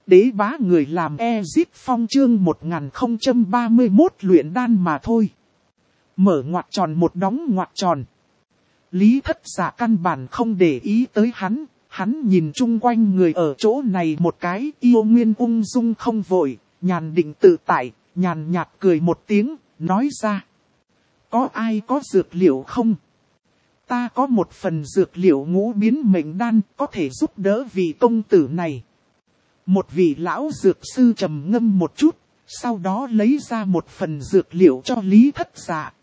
Đế bá người làm Ezit Phong chương 1031 luyện đan mà thôi. Mở ngoặc tròn một đóng ngoặc tròn. Lý Thất Dạ căn bản không để ý tới hắn. Hắn nhìn chung quanh người ở chỗ này một cái, yêu nguyên ung dung không vội, nhàn định tự tại, nhàn nhạt cười một tiếng, nói ra. Có ai có dược liệu không? Ta có một phần dược liệu ngũ biến mệnh đan, có thể giúp đỡ vị công tử này. Một vị lão dược sư trầm ngâm một chút, sau đó lấy ra một phần dược liệu cho Lý Thất Dạ.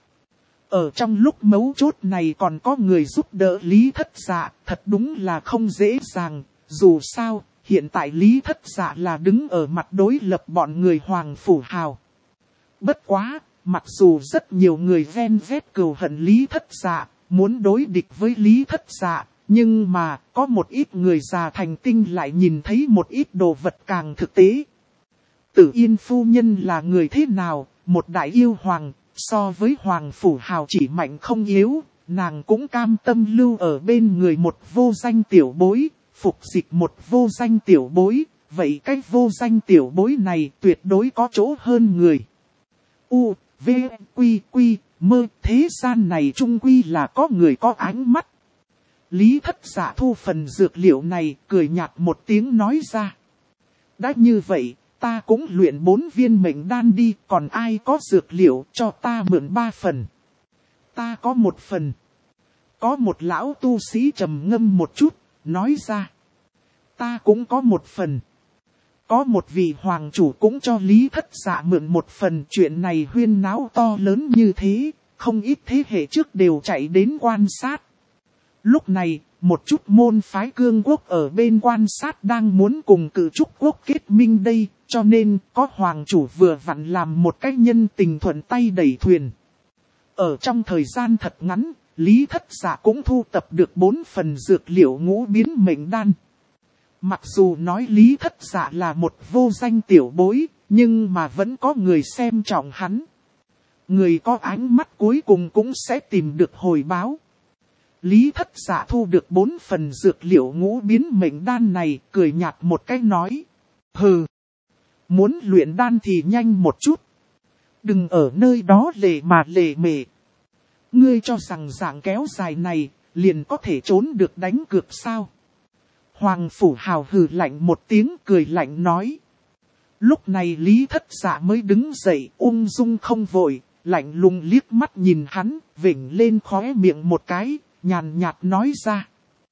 Ở trong lúc mấu chốt này còn có người giúp đỡ Lý Thất Dạ, thật đúng là không dễ dàng. Dù sao, hiện tại Lý Thất Dạ là đứng ở mặt đối lập bọn người Hoàng Phủ Hào. Bất quá, mặc dù rất nhiều người ven vét cừu hận Lý Thất Dạ, muốn đối địch với Lý Thất Dạ, nhưng mà có một ít người già thành tinh lại nhìn thấy một ít đồ vật càng thực tế. Tử Yên phu nhân là người thế nào? Một đại yêu hoàng, so với Hoàng Phủ Hào chỉ mạnh không yếu, nàng cũng cam tâm lưu ở bên người một vô danh tiểu bối, phục dịch một vô danh tiểu bối, vậy cái vô danh tiểu bối này tuyệt đối có chỗ hơn người. U, V, Quy, Quy, Mơ, thế gian này trung quy là có người có ánh mắt. Lý Thất Dạ thu phần dược liệu này, cười nhạt một tiếng nói ra. Đã như vậy, ta cũng luyện 4 viên mệnh đan đi, còn ai có dược liệu cho ta mượn 3 phần. Ta có 1 phần. Có một lão tu sĩ trầm ngâm một chút, nói ra. Ta cũng có 1 phần. Có một vị hoàng chủ cũng cho Lý Thất Dạ mượn 1 phần. Chuyện này huyên náo to lớn như thế, không ít thế hệ trước đều chạy đến quan sát. Lúc này, một chút môn phái cương quốc ở bên quan sát đang muốn cùng cử trúc quốc kết minh đây, cho nên có hoàng chủ vừa vặn làm một cách nhân tình thuận tay đẩy thuyền. Ở trong thời gian thật ngắn, Lý Thất Dạ cũng thu tập được 4 phần dược liệu ngũ biến mệnh đan. Mặc dù nói Lý Thất Dạ là một vô danh tiểu bối, nhưng mà vẫn có người xem trọng hắn. Người có ánh mắt cuối cùng cũng sẽ tìm được hồi báo. Lý Thất Dạ thu được 4 phần dược liệu ngũ biến mệnh đan này, cười nhạt một cái nói. Hừ, muốn luyện đan thì nhanh một chút. Đừng ở nơi đó lề mà lề mề. Ngươi cho rằng dạng kéo dài này, liền có thể trốn được đánh cược sao? Hoàng Phủ Hào hừ lạnh một tiếng cười lạnh nói. Lúc này Lý Thất Dạ mới đứng dậy ung dung không vội, lạnh lùng liếc mắt nhìn hắn, vểnh lên khóe miệng một cái, nhàn nhạt nói ra.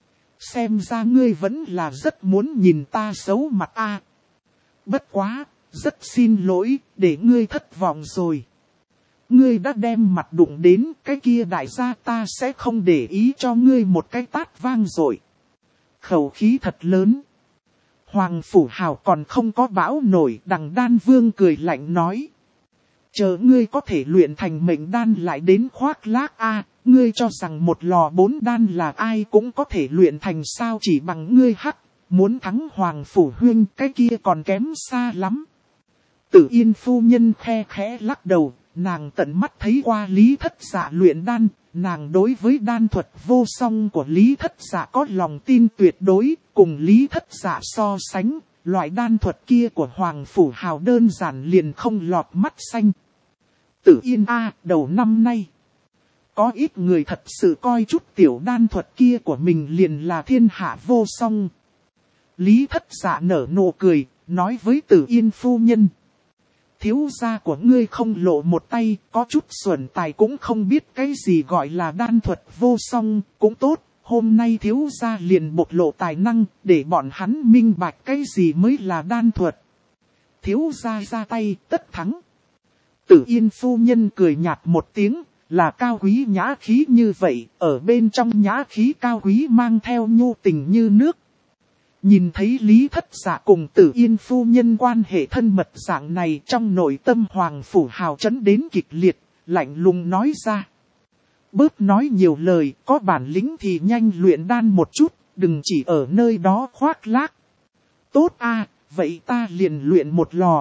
Xem ra ngươi vẫn là rất muốn nhìn ta xấu mặt a. Bất quá, rất xin lỗi, để ngươi thất vọng rồi. Ngươi đã đem mặt đụng đến, cái kia đại gia ta sẽ không để ý cho ngươi một cái tát vang rồi. Khẩu khí thật lớn. Hoàng Phủ Hào còn không có bão nổi, Đằng Đan Vương cười lạnh nói. Chờ ngươi có thể luyện thành mệnh đan lại đến khoác lác a. Ngươi cho rằng một lò 4 đan là ai cũng có thể luyện thành sao chỉ bằng ngươi hắc. Muốn thắng Hoàng Phủ Huynh cái kia còn kém xa lắm. Tử Yên phu nhân khe khẽ lắc đầu. Nàng tận mắt thấy qua Lý Thất Dạ luyện đan. Nàng đối với đan thuật vô song của Lý Thất Dạ có lòng tin tuyệt đối. Cùng Lý Thất Dạ so sánh, loại đan thuật kia của Hoàng Phủ Hào đơn giản liền không lọt mắt xanh. Tử Yên a, đầu năm nay. Có ít người thật sự coi chút tiểu đan thuật kia của mình liền là thiên hạ vô song. Lý Thất Dạ nở nụ cười, nói với Tử Yên phu nhân. Thiếu gia của ngươi không lộ một tay, có chút xuẩn tài cũng không biết cái gì gọi là đan thuật vô song, cũng tốt. Hôm nay thiếu gia liền bộc lộ tài năng, để bọn hắn minh bạch cái gì mới là đan thuật. Thiếu gia ra tay, tất thắng. Tử Yên phu nhân cười nhạt một tiếng, là cao quý nhã khí như vậy, ở bên trong nhã khí cao quý mang theo nhu tình như nước. Nhìn thấy Lý Thất Dạ cùng Tử Yên phu nhân quan hệ thân mật dạng này trong nội tâm Hoàng Phủ Hào chấn đến kịch liệt, lạnh lùng nói ra. Bớt nói nhiều lời, có bản lĩnh thì nhanh luyện đan một chút, đừng chỉ ở nơi đó khoác lác. Tốt a, vậy ta liền luyện một lò.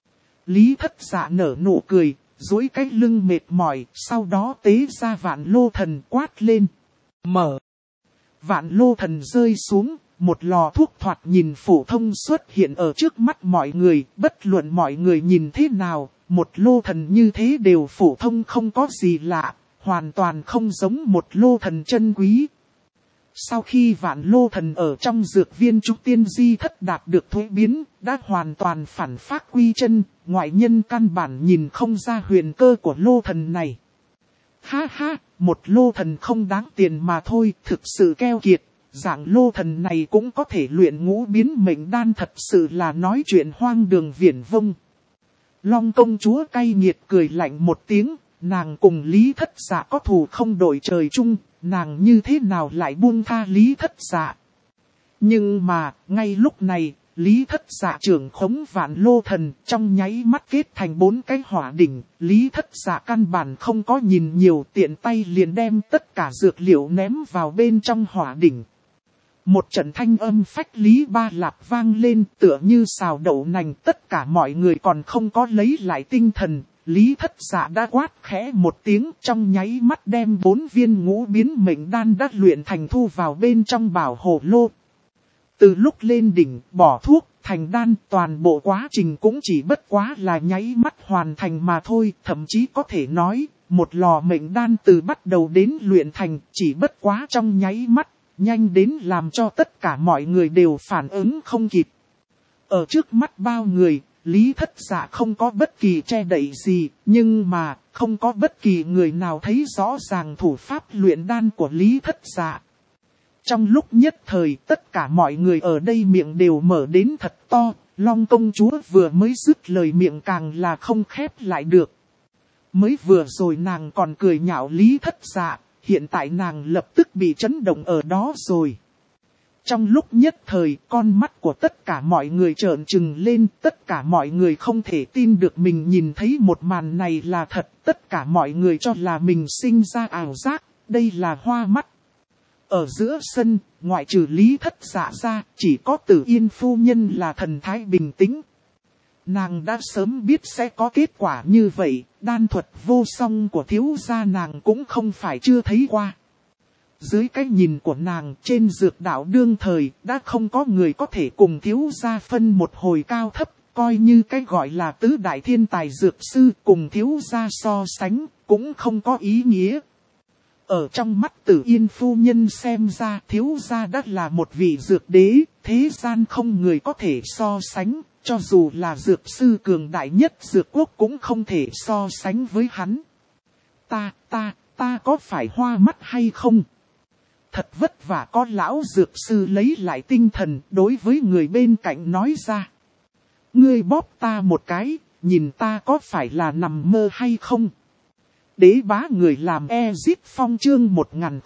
Lý Thất Dạ nở nụ cười, duỗi cái lưng mệt mỏi, sau đó tế ra Vạn Lô Thần quát lên. Mở. Vạn Lô Thần rơi xuống, một lò thuốc thoạt nhìn phổ thông xuất hiện ở trước mắt mọi người, bất luận mọi người nhìn thế nào, một lô thần như thế đều phổ thông không có gì lạ, hoàn toàn không giống một lô thần chân quý. Sau khi vạn lô thần ở trong dược viên trúc tiên di thất đạt được thuế biến, đã hoàn toàn phản phát quy chân, ngoại nhân căn bản nhìn không ra huyền cơ của lô thần này. Ha ha, một lô thần không đáng tiền mà thôi, thực sự keo kiệt, dạng lô thần này cũng có thể luyện ngũ biến mệnh đan, thật sự là nói chuyện hoang đường viển vông. Long công chúa cay nghiệt cười lạnh một tiếng, nàng cùng Lý Thất Dạ có thù không đội trời chung, nàng như thế nào lại buông tha Lý Thất Dạ. Nhưng mà, ngay lúc này, Lý Thất Dạ trưởng khống vạn lô thần, trong nháy mắt kết thành 4 cái hỏa đỉnh, Lý Thất Dạ căn bản không có nhìn nhiều, tiện tay liền đem tất cả dược liệu ném vào bên trong hỏa đỉnh. Một trận thanh âm phách lý ba lạp vang lên, tựa như xào đậu nành, tất cả mọi người còn không có lấy lại tinh thần. Lý Thất Dạ đã quát khẽ một tiếng, trong nháy mắt đem 4 viên ngũ biến mệnh đan đã luyện thành thu vào bên trong bảo hồ lô. Từ lúc lên đỉnh, bỏ thuốc, thành đan, toàn bộ quá trình cũng chỉ bất quá là nháy mắt hoàn thành mà thôi, thậm chí có thể nói, một lò mệnh đan từ bắt đầu đến luyện thành, chỉ bất quá trong nháy mắt, nhanh đến làm cho tất cả mọi người đều phản ứng không kịp. Ở trước mắt bao người, Lý Thất Dạ không có bất kỳ che đậy gì, nhưng mà, không có bất kỳ người nào thấy rõ ràng thủ pháp luyện đan của Lý Thất Dạ. Trong lúc nhất thời, tất cả mọi người ở đây miệng đều mở đến thật to, Long công chúa vừa mới dứt lời miệng càng là không khép lại được. Mới vừa rồi nàng còn cười nhạo Lý Thất Dạ, hiện tại nàng lập tức bị chấn động ở đó rồi. Trong lúc nhất thời, con mắt của tất cả mọi người trợn trừng lên, tất cả mọi người không thể tin được mình nhìn thấy một màn này là thật, tất cả mọi người cho là mình sinh ra ảo giác, đây là hoa mắt. Ở giữa sân, ngoại trừ Lý Thất Dạ ra, chỉ có Tử Yên phu nhân là thần thái bình tĩnh. Nàng đã sớm biết sẽ có kết quả như vậy, đan thuật vô song của thiếu gia nàng cũng không phải chưa thấy qua. Dưới cái nhìn của nàng trên dược đạo đương thời, đã không có người có thể cùng thiếu gia phân một hồi cao thấp, coi như cái gọi là tứ đại thiên tài dược sư cùng thiếu gia so sánh, cũng không có ý nghĩa. Ở trong mắt Tử Yên phu nhân xem ra thiếu gia đã là một vị dược đế, thế gian không người có thể so sánh, cho dù là dược sư cường đại nhất dược quốc cũng không thể so sánh với hắn. Ta có phải hoa mắt hay không? Thật vất vả có lão dược sư lấy lại tinh thần đối với người bên cạnh nói ra. Ngươi bóp ta một cái, nhìn ta có phải là nằm mơ hay không? Đế bá người làm Ezit Phong chương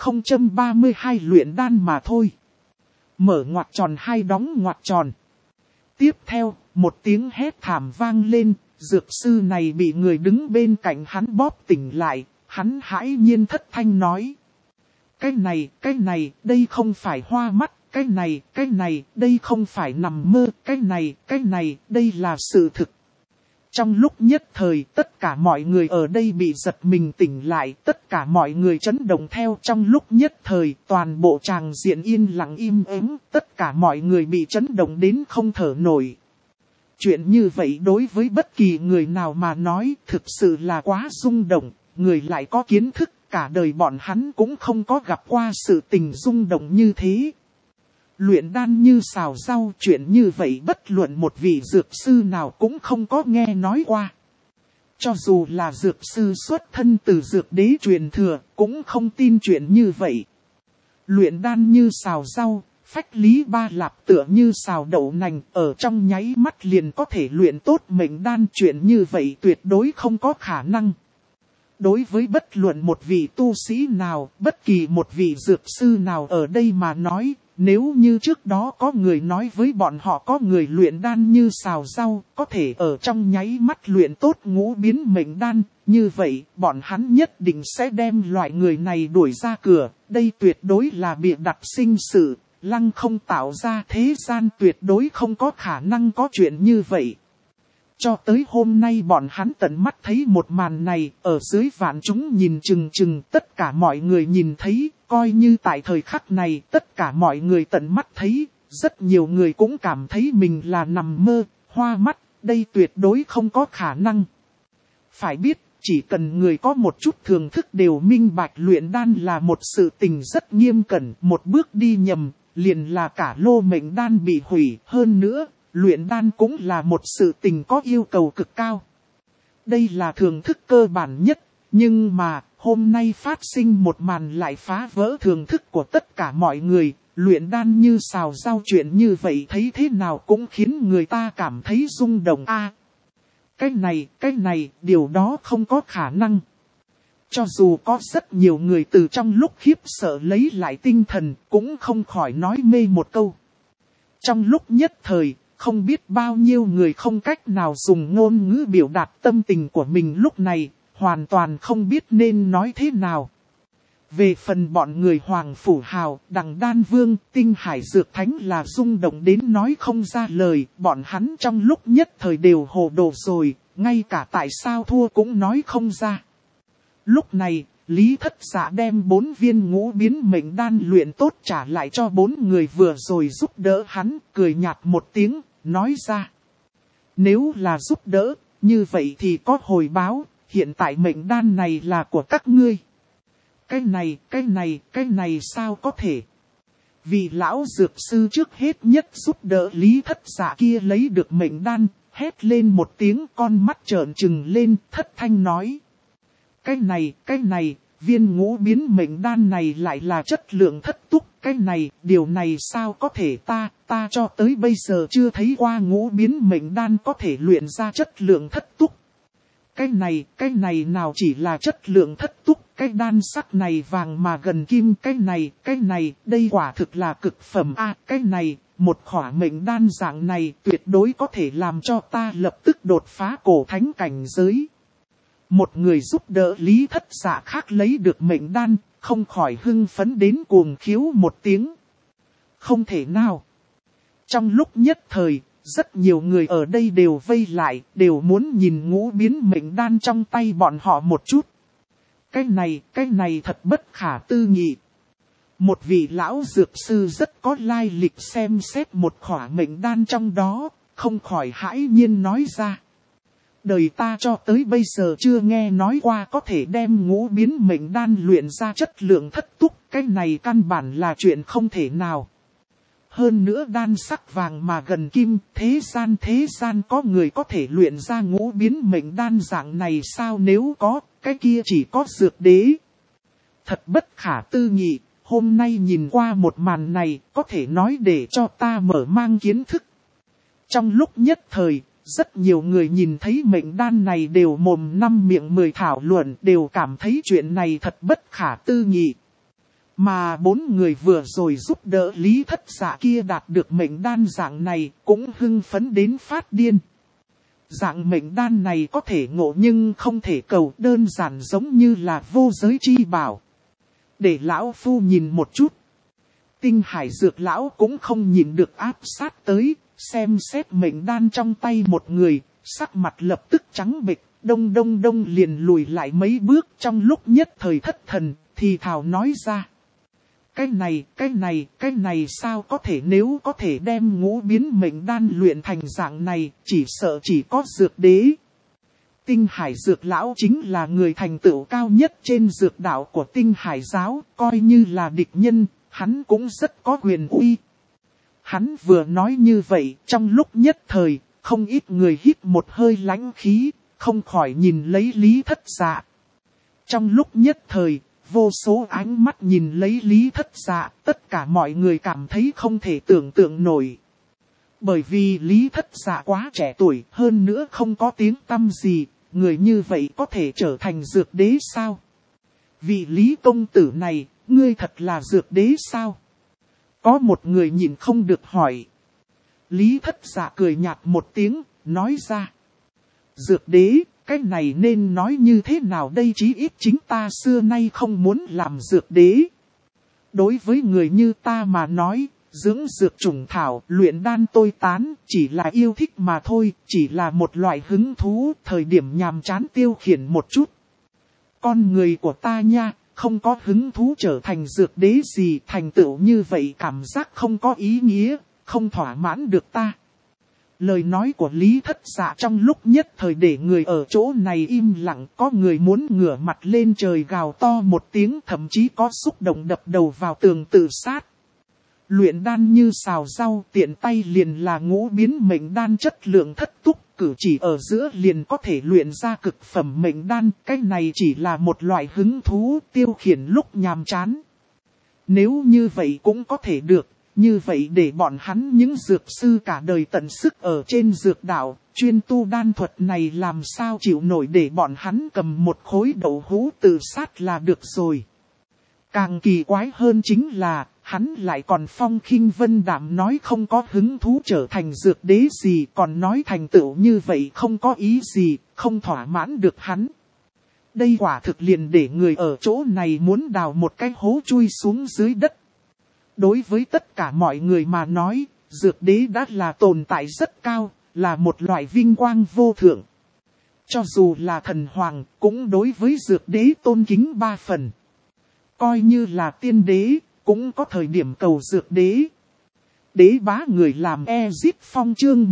1032 luyện đan mà thôi. Mở ngoặc tròn hai đóng ngoặc tròn. Tiếp theo, một tiếng hét thảm vang lên, dược sư này bị người đứng bên cạnh hắn bóp tỉnh lại, hắn hãi nhiên thất thanh nói. Cái này, đây không phải hoa mắt, cái này, đây không phải nằm mơ, cái này, đây là sự thực. Trong lúc nhất thời, tất cả mọi người ở đây bị giật mình tỉnh lại, tất cả mọi người chấn động theo. Trong lúc nhất thời, toàn bộ tràng diện yên lặng im ắng, tất cả mọi người bị chấn động đến không thở nổi. Chuyện như vậy đối với bất kỳ người nào mà nói thực sự là quá rung động, người lại có kiến thức, cả đời bọn hắn cũng không có gặp qua sự tình rung động như thế. Luyện đan như xào rau, chuyện như vậy bất luận một vị dược sư nào cũng không có nghe nói qua. Cho dù là dược sư xuất thân từ dược đế truyền thừa, cũng không tin chuyện như vậy. Luyện đan như xào rau, phách lý ba lạp tựa như xào đậu nành, ở trong nháy mắt liền có thể luyện tốt mệnh đan, chuyện như vậy tuyệt đối không có khả năng. Đối với bất luận một vị tu sĩ nào, bất kỳ một vị dược sư nào ở đây mà nói, nếu như trước đó có người nói với bọn họ có người luyện đan như xào rau, có thể ở trong nháy mắt luyện tốt ngũ biến mệnh đan, như vậy bọn hắn nhất định sẽ đem loại người này đuổi ra cửa, đây tuyệt đối là bịa đặt sinh sự, lăng không tạo ra, thế gian tuyệt đối không có khả năng có chuyện như vậy. Cho tới hôm nay bọn hắn tận mắt thấy một màn này, ở dưới vạn chúng nhìn chừng chừng, tất cả mọi người nhìn thấy, coi như tại thời khắc này, tất cả mọi người tận mắt thấy, rất nhiều người cũng cảm thấy mình là nằm mơ, hoa mắt, đây tuyệt đối không có khả năng. Phải biết, chỉ cần người có một chút thường thức đều minh bạch luyện đan là một sự tình rất nghiêm cẩn, một bước đi nhầm, liền là cả lô mệnh đan bị hủy. Hơn nữa, luyện đan cũng là một sự tình có yêu cầu cực cao. Đây là thường thức cơ bản nhất, nhưng mà, hôm nay phát sinh một màn lại phá vỡ thường thức của tất cả mọi người. Luyện đan như xào rau, chuyện như vậy thấy thế nào cũng khiến người ta cảm thấy rung động a. Cái này, điều đó không có khả năng. Cho dù có rất nhiều người từ trong lúc khiếp sợ lấy lại tinh thần, cũng không khỏi nói mê một câu. Trong lúc nhất thời, không biết bao nhiêu người không cách nào dùng ngôn ngữ biểu đạt tâm tình của mình lúc này, hoàn toàn không biết nên nói thế nào. Về phần bọn người Hoàng Phủ Hào, Đằng Đan Vương, Tinh Hải Dược Thánh là rung động đến nói không ra lời, bọn hắn trong lúc nhất thời đều hồ đồ rồi, ngay cả tại sao thua cũng nói không ra. Lúc này, Lý Thất Dạ đem 4 viên ngũ biến mệnh đan luyện tốt trả lại cho 4 người vừa rồi giúp đỡ hắn, cười nhạt một tiếng, nói ra. Nếu là giúp đỡ, như vậy thì có hồi báo, hiện tại mệnh đan này là của các ngươi. Cái này sao có thể? Vì lão dược sư trước hết nhất giúp đỡ Lý Thất Dạ kia lấy được mệnh đan, hét lên một tiếng, con mắt trợn trừng lên, thất thanh nói. Cái này, viên ngũ biến mệnh đan này lại là chất lượng thất túc, điều này sao có thể, ta cho tới bây giờ chưa thấy qua ngũ biến mệnh đan có thể luyện ra chất lượng thất túc. Cái này nào chỉ là chất lượng thất túc, cái đan sắc này vàng mà gần kim, cái này, đây quả thực là cực phẩm a, cái này, một khỏa mệnh đan dạng này tuyệt đối có thể làm cho ta lập tức đột phá cổ thánh cảnh giới. Một người giúp đỡ Lý Thất Dạ khác lấy được mệnh đan, không khỏi hưng phấn đến cuồng khiếu một tiếng. Không thể nào. Trong lúc nhất thời, rất nhiều người ở đây đều vây lại, đều muốn nhìn ngũ biến mệnh đan trong tay bọn họ một chút. Cái này thật bất khả tư nghị. Một vị lão dược sư rất có lai lịch xem xét một khỏa mệnh đan trong đó, không khỏi hãi nhiên nói ra. Đời ta cho tới bây giờ chưa nghe nói qua có thể đem ngũ biến mệnh đan luyện ra chất lượng thất túc, cái này căn bản là chuyện không thể nào. Hơn nữa đan sắc vàng mà gần kim, thế gian có người có thể luyện ra ngũ biến mệnh đan dạng này sao, nếu có, cái kia chỉ có dược đế. Thật bất khả tư nghị, hôm nay nhìn qua một màn này, có thể nói để cho ta mở mang kiến thức. Trong lúc nhất thời, rất nhiều người nhìn thấy mệnh đan này đều mồm năm miệng mười thảo luận, đều cảm thấy chuyện này thật bất khả tư nghị. Mà 4 người vừa rồi giúp đỡ Lý Thất Dạ kia đạt được mệnh đan dạng này cũng hưng phấn đến phát điên. Dạng mệnh đan này có thể ngộ nhưng không thể cầu, đơn giản giống như là vô giới chi bảo. Để lão phu nhìn một chút. Tinh Hải Dược lão cũng không nhìn được áp sát tới, xem xét mệnh đan trong tay một người, sắc mặt lập tức trắng bệch, đông liền lùi lại mấy bước, trong lúc nhất thời thất thần, thì thào nói ra. Cái này sao có thể, nếu có thể đem ngũ biến mệnh đan luyện thành dạng này, chỉ sợ chỉ có dược đế. Tinh Hải Dược lão chính là người thành tựu cao nhất trên dược đạo của Tinh Hải giáo, coi như là địch nhân, hắn cũng rất có quyền uy. Hắn vừa nói như vậy, trong lúc nhất thời, không ít người hít một hơi lãnh khí, không khỏi nhìn lấy Lý Thất Dạ. Trong lúc nhất thời, vô số ánh mắt nhìn lấy Lý Thất Dạ, tất cả mọi người cảm thấy không thể tưởng tượng nổi. Bởi vì Lý Thất Dạ quá trẻ tuổi, hơn nữa không có tiếng tăm gì, người như vậy có thể trở thành dược đế sao? Vị Lý công tử này, ngươi thật là dược đế sao? Có một người nhìn không được hỏi. Lý Thất Dạ cười nhạt một tiếng, nói ra. Dược đế, cái này nên nói như thế nào đây, chí ít chính ta xưa nay không muốn làm dược đế. Đối với người như ta mà nói, dưỡng dược trùng thảo, luyện đan tôi tán, chỉ là yêu thích mà thôi, chỉ là một loại hứng thú, thời điểm nhàm chán tiêu khiển một chút. Con người của ta nha, không có hứng thú trở thành dược đế gì, thành tựu như vậy cảm giác không có ý nghĩa, không thỏa mãn được ta. Lời nói của Lý Thất Dạ trong lúc nhất thời để người ở chỗ này im lặng, có người muốn ngửa mặt lên trời gào to một tiếng, thậm chí có xúc động đập đầu vào tường tự sát. Luyện đan như xào rau, tiện tay liền là ngũ biến mệnh đan chất lượng thất túc, cử chỉ ở giữa liền có thể luyện ra cực phẩm mệnh đan, cái này chỉ là một loại hứng thú tiêu khiển lúc nhàm chán. Nếu như vậy cũng có thể được, như vậy để bọn hắn những dược sư cả đời tận sức ở trên dược đạo, chuyên tu đan thuật này làm sao chịu nổi để bọn hắn cầm một khối đậu hũ tự sát là được rồi. Càng kỳ quái hơn chính là, hắn lại còn phong khinh vân đạm nói không có hứng thú trở thành dược đế gì, còn nói thành tựu như vậy không có ý gì, không thỏa mãn được hắn. Đây quả thực liền để người ở chỗ này muốn đào một cái hố chui xuống dưới đất. Đối với tất cả mọi người mà nói, dược đế đã là tồn tại rất cao, là một loại vinh quang vô thượng. Cho dù là thần hoàng, cũng đối với dược đế tôn kính 3 phần. Coi như là tiên đế, cũng có thời điểm cầu dược đế. Đế bá người làm Ezip Phong chương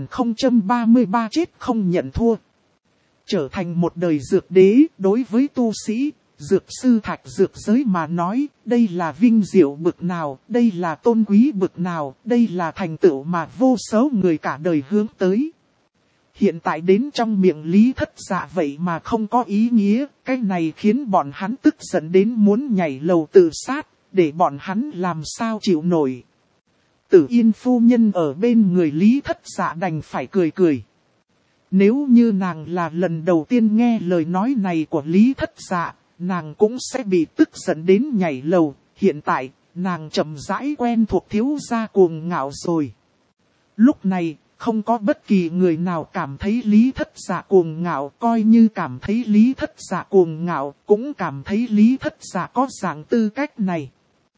1033 chết không nhận thua. Trở thành một đời dược đế, đối với tu sĩ, dược sư thạch dược giới mà nói, đây là vinh diệu bực nào, đây là tôn quý bực nào, đây là thành tựu mà vô số người cả đời hướng tới. Hiện tại đến trong miệng Lý Thất Dạ vậy mà không có ý nghĩa, cái này khiến bọn hắn tức giận đến muốn nhảy lầu tự sát, để bọn hắn làm sao chịu nổi. Tử Yên phu nhân ở bên người Lý Thất Dạ đành phải cười cười. Nếu như nàng là lần đầu tiên nghe lời nói này của Lý Thất Dạ, nàng cũng sẽ bị tức giận đến nhảy lầu. Hiện tại, nàng chậm rãi quen thuộc thiếu gia cuồng ngạo rồi. Lúc này, không có bất kỳ người nào cảm thấy Lý Thất Dạ cuồng ngạo, coi như cảm thấy Lý Thất Dạ cuồng ngạo, cũng cảm thấy Lý Thất Dạ có dạng tư cách này.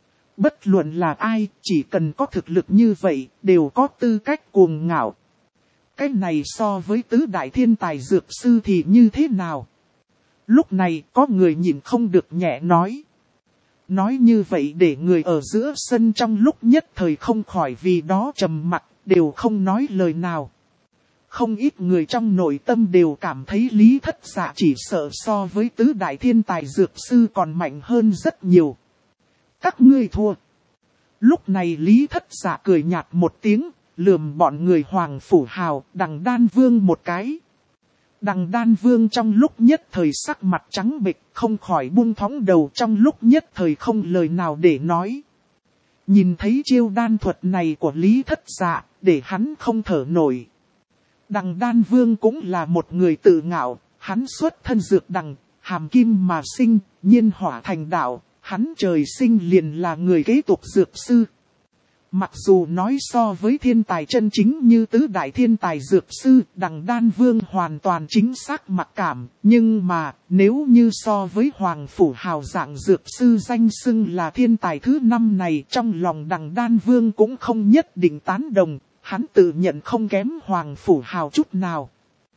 Bất luận là ai, chỉ cần có thực lực như vậy, đều có tư cách cuồng ngạo. Cái này so với tứ đại thiên tài dược sư thì như thế nào? Lúc này có người nhìn không được nhẹ nói. Nói như vậy để người ở giữa sân trong lúc nhất thời không khỏi vì đó trầm mặc, đều không nói lời nào. Không ít người trong nội tâm đều cảm thấy Lý Thất Dạ chỉ sợ so với tứ đại thiên tài dược sư còn mạnh hơn rất nhiều. Các ngươi thua. Lúc này Lý Thất Dạ cười nhạt một tiếng, lườm bọn người Hoàng Phủ Hào, Đằng Đan Vương một cái. Đằng Đan Vương trong lúc nhất thời sắc mặt trắng bệch, không khỏi buông thõng đầu, trong lúc nhất thời không lời nào để nói. Nhìn thấy chiêu đan thuật này của Lý Thất Dạ, để hắn không thở nổi. Đằng Đan Vương cũng là một người tự ngạo, hắn xuất thân dược đằng, hàm kim mà sinh, nhiên hỏa thành đạo, hắn trời sinh liền là người kế tục dược sư. Mặc dù nói so với thiên tài chân chính như tứ đại thiên tài dược sư, Đằng Đan Vương hoàn toàn chính xác mặc cảm, nhưng mà nếu như so với Hoàng Phủ Hào dạng dược sư danh xưng là thiên tài thứ 5 này, trong lòng Đằng Đan Vương cũng không nhất định tán đồng, hắn tự nhận không kém Hoàng Phủ Hào chút nào.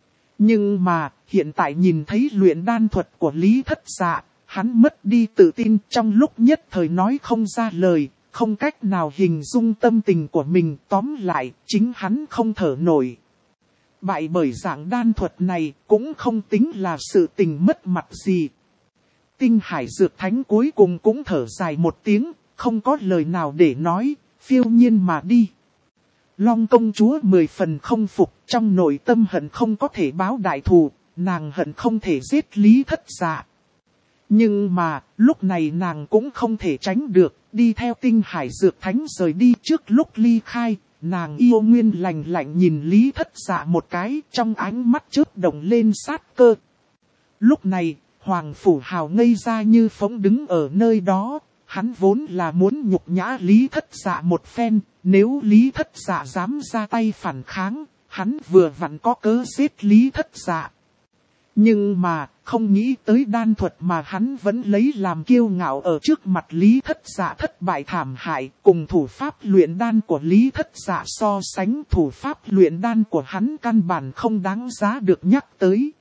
Nhưng mà hiện tại nhìn thấy luyện đan thuật của Lý Thất Dạ, hắn mất đi tự tin, trong lúc nhất thời nói không ra lời. Không cách nào hình dung tâm tình của mình, tóm lại, chính hắn không thở nổi. Bại bởi dạng đan thuật này cũng không tính là sự tình mất mặt gì. Tinh Hải Dược Thánh cuối cùng cũng thở dài một tiếng, không có lời nào để nói, phiêu nhiên mà đi. Long công chúa 10 phần không phục, trong nội tâm hận không có thể báo đại thù, nàng hận không thể giết Lý Thất Dạ. Nhưng mà, lúc này nàng cũng không thể tránh được, đi theo Tinh Hải Dược Thánh rời đi. Trước lúc ly khai, nàng yêu nguyên lạnh lạnh nhìn Lý Thất Dạ một cái, trong ánh mắt chớp động lên sát cơ. Lúc này, Hoàng Phủ Hào ngây ra như phỗng đứng ở nơi đó, hắn vốn là muốn nhục nhã Lý Thất Dạ một phen, nếu Lý Thất Dạ dám ra tay phản kháng, hắn vừa vặn có cớ giết Lý Thất Dạ. Nhưng mà, không nghĩ tới đan thuật mà hắn vẫn lấy làm kiêu ngạo ở trước mặt Lý Thất Dạ thất bại thảm hại, cùng thủ pháp luyện đan của Lý Thất Dạ so sánh, thủ pháp luyện đan của hắn căn bản không đáng giá được nhắc tới.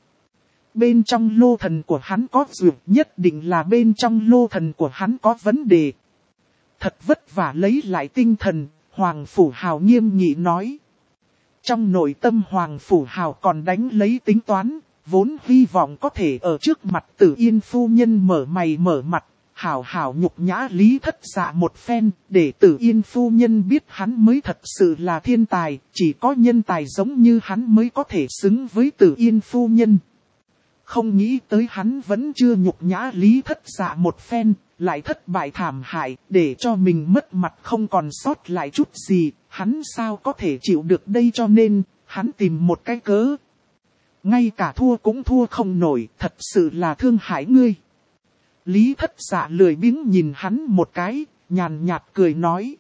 Bên trong lô thần của hắn có dược, nhất định là bên trong lô thần của hắn có vấn đề. Thật vất vả lấy lại tinh thần, Hoàng Phủ Hào nghiêm nghị nói. Trong nội tâm Hoàng Phủ Hào còn đánh lấy tính toán, vốn hy vọng có thể ở trước mặt Tử Yên phu nhân mở mày mở mặt, hảo hảo nhục nhã Lý Thất Dạ một phen, để Tử Yên phu nhân biết hắn mới thật sự là thiên tài, chỉ có nhân tài giống như hắn mới có thể xứng với Tử Yên phu nhân. Không nghĩ tới hắn vẫn chưa nhục nhã Lý Thất Dạ một phen, lại thất bại thảm hại, để cho mình mất mặt không còn sót lại chút gì, hắn sao có thể chịu được đây, cho nên, hắn tìm một cái cớ. Ngay cả thua cũng thua không nổi, thật sự là thương hại ngươi. Lý Thất Dạ lười biếng nhìn hắn một cái, nhàn nhạt cười nói.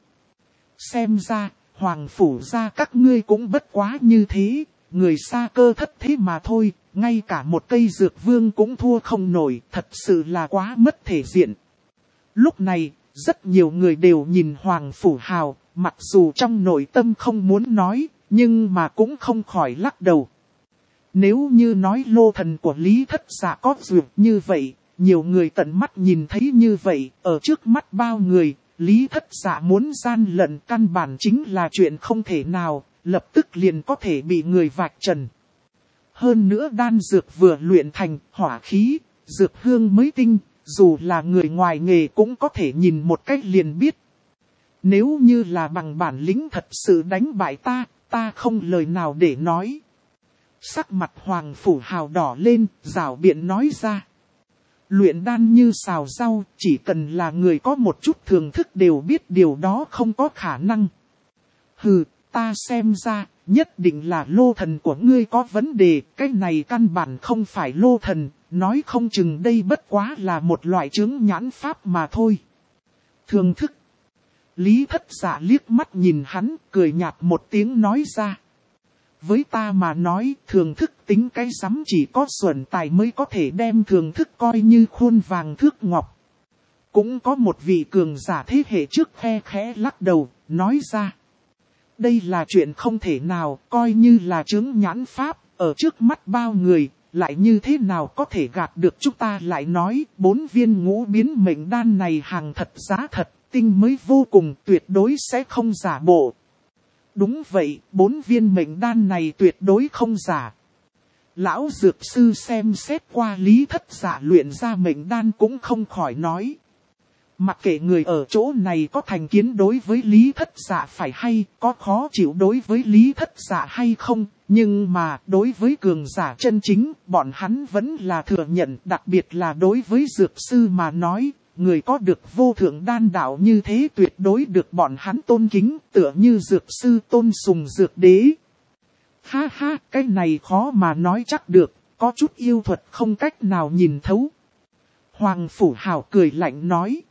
Xem ra, Hoàng Phủ gia các ngươi cũng bất quá như thế, người xa cơ thất thế mà thôi, ngay cả một cây dược vương cũng thua không nổi, thật sự là quá mất thể diện. Lúc này, rất nhiều người đều nhìn Hoàng Phủ Hào, mặc dù trong nội tâm không muốn nói, nhưng mà cũng không khỏi lắc đầu. Nếu như nói lô thần của Lý Thất Dạ có dược như vậy, nhiều người tận mắt nhìn thấy như vậy, ở trước mắt bao người, Lý Thất Dạ muốn gian lận căn bản chính là chuyện không thể nào, lập tức liền có thể bị người vạch trần. Hơn nữa đan dược vừa luyện thành, hỏa khí, dược hương mới tinh, dù là người ngoài nghề cũng có thể nhìn một cách liền biết. Nếu như là bằng bản lĩnh thật sự đánh bại ta không lời nào để nói. Sắc mặt Hoàng Phủ Hào đỏ lên, rảo biện nói ra. Luyện đan như xào rau, chỉ cần là người có một chút thưởng thức đều biết điều đó không có khả năng. Hừ, ta xem ra, nhất định là lô thần của ngươi có vấn đề, cái này căn bản không phải lô thần, nói không chừng đây bất quá là một loại chứng nhãn pháp mà thôi. Thưởng thức. Lý Thất Dạ liếc mắt nhìn hắn, cười nhạt một tiếng nói ra. Với ta mà nói, thưởng thức tính cái rắm, chỉ có xuẩn tài mới có thể đem thưởng thức coi như khuôn vàng thước ngọc. Cũng có một vị cường giả thế hệ trước khe khẽ lắc đầu, nói ra. Đây là chuyện không thể nào, coi như là chứng nhãn pháp, ở trước mắt bao người, lại như thế nào có thể gạt được chúng ta, lại nói, 4 viên ngũ biến mệnh đan này hàng thật giá thật, tinh mới vô cùng, tuyệt đối sẽ không giả bộ. Đúng vậy, 4 viên mệnh đan này tuyệt đối không giả. Lão dược sư xem xét qua Lý Thất Dạ luyện ra mệnh đan cũng không khỏi nói. Mặc kệ người ở chỗ này có thành kiến đối với Lý Thất Dạ phải hay, có khó chịu đối với Lý Thất Dạ hay không, nhưng mà đối với cường giả chân chính, bọn hắn vẫn là thừa nhận, đặc biệt là đối với dược sư mà nói. Người có được vô thượng đan đạo như thế tuyệt đối được bọn hắn tôn kính, tựa như dược sư tôn sùng dược đế. Ha ha, cái này khó mà nói chắc được, có chút yêu thuật không cách nào nhìn thấu. Hoàng Phủ Hào cười lạnh nói.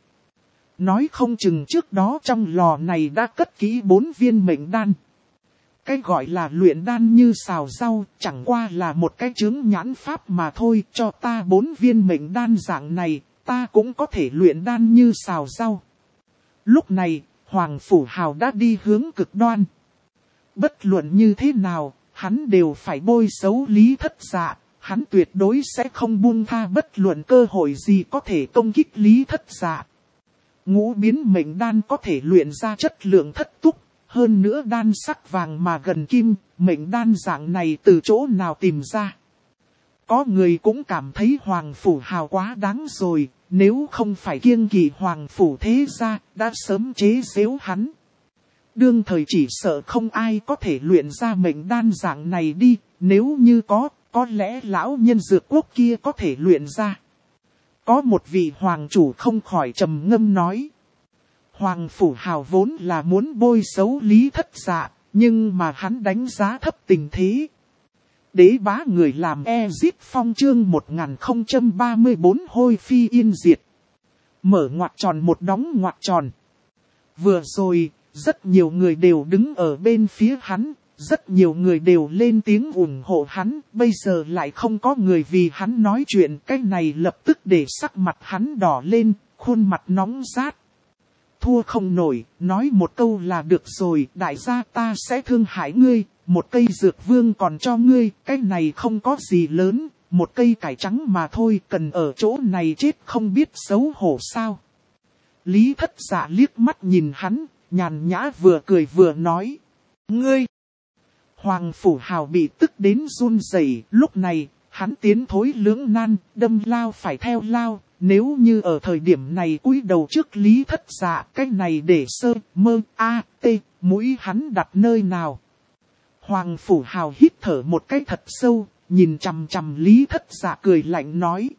Nói không chừng trước đó trong lò này đã cất kỹ 4 viên mệnh đan. Cái gọi là luyện đan như xào rau, chẳng qua là một cái chứng nhãn pháp mà thôi, cho ta 4 viên mệnh đan dạng này. Ta cũng có thể luyện đan như xào rau. Lúc này, Hoàng Phủ Hào đã đi hướng cực đoan. Bất luận như thế nào, hắn đều phải bôi xấu Lý Thất Dạ. Hắn tuyệt đối sẽ không buông tha bất luận cơ hội gì có thể công kích Lý Thất Dạ. Ngũ biến mệnh đan có thể luyện ra chất lượng thất túc. Hơn nữa đan sắc vàng mà gần kim, mệnh đan dạng này từ chỗ nào tìm ra. Có người cũng cảm thấy Hoàng Phủ Hào quá đáng rồi, nếu không phải kiêng kỵ Hoàng Phủ thế gia, đã sớm chế giễu hắn. Đương thời chỉ sợ không ai có thể luyện ra mệnh đan dạng này đi, nếu như có lẽ lão nhân dược quốc kia có thể luyện ra. Có một vị hoàng chủ không khỏi trầm ngâm nói. Hoàng Phủ Hào vốn là muốn bôi xấu Lý Thất Dạ, nhưng mà hắn đánh giá thấp tình thế. Đế bá người làm Ezit Phong chương 1034 hôi phi yên diệt. Mở ngoặc tròn một đóng ngoặc tròn. Vừa rồi, rất nhiều người đều đứng ở bên phía hắn, rất nhiều người đều lên tiếng ủng hộ hắn, bây giờ lại không có người vì hắn nói chuyện, cái này lập tức để sắc mặt hắn đỏ lên, khuôn mặt nóng rát. Thua không nổi, nói một câu là được rồi, đại gia ta sẽ thương hại ngươi. Một cây dược vương còn cho ngươi, cái này không có gì lớn, một cây cải trắng mà thôi, cần ở chỗ này chết không biết xấu hổ sao. Lý Thất Dạ liếc mắt nhìn hắn, nhàn nhã vừa cười vừa nói. Ngươi! Hoàng Phủ Hào bị tức đến run rẩy. Lúc này, hắn tiến thối lưỡng nan, đâm lao phải theo lao. Nếu như ở thời điểm này cúi đầu trước Lý Thất Dạ, cái này để sơ, mơ, a, tê, mũi hắn đặt nơi nào. Hoàng Phủ Hào hít thở một cái thật sâu, nhìn chằm chằm Lý Thất Dạ cười lạnh nói.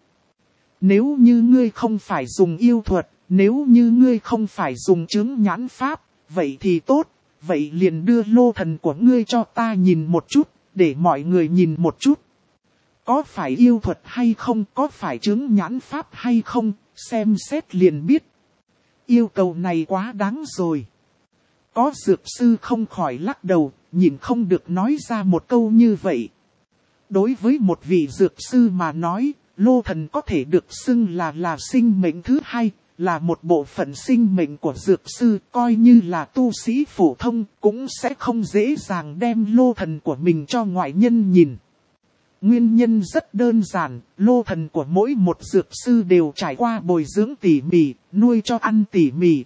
Nếu như ngươi không phải dùng yêu thuật, nếu như ngươi không phải dùng chướng nhãn pháp, vậy thì tốt, vậy liền đưa lô thần của ngươi cho ta nhìn một chút, để mọi người nhìn một chút. Có phải yêu thuật hay không, có phải chướng nhãn pháp hay không, xem xét liền biết. Yêu cầu này quá đáng rồi. Có dược sư không khỏi lắc đầu, nhìn không được nói ra một câu như vậy. Đối với một vị dược sư mà nói, lô thần có thể được xưng là sinh mệnh thứ hai, là một bộ phận sinh mệnh của dược sư, coi như là tu sĩ phổ thông, cũng sẽ không dễ dàng đem lô thần của mình cho ngoại nhân nhìn. Nguyên nhân rất đơn giản, lô thần của mỗi một dược sư đều trải qua bồi dưỡng tỉ mỉ, nuôi cho ăn tỉ mỉ.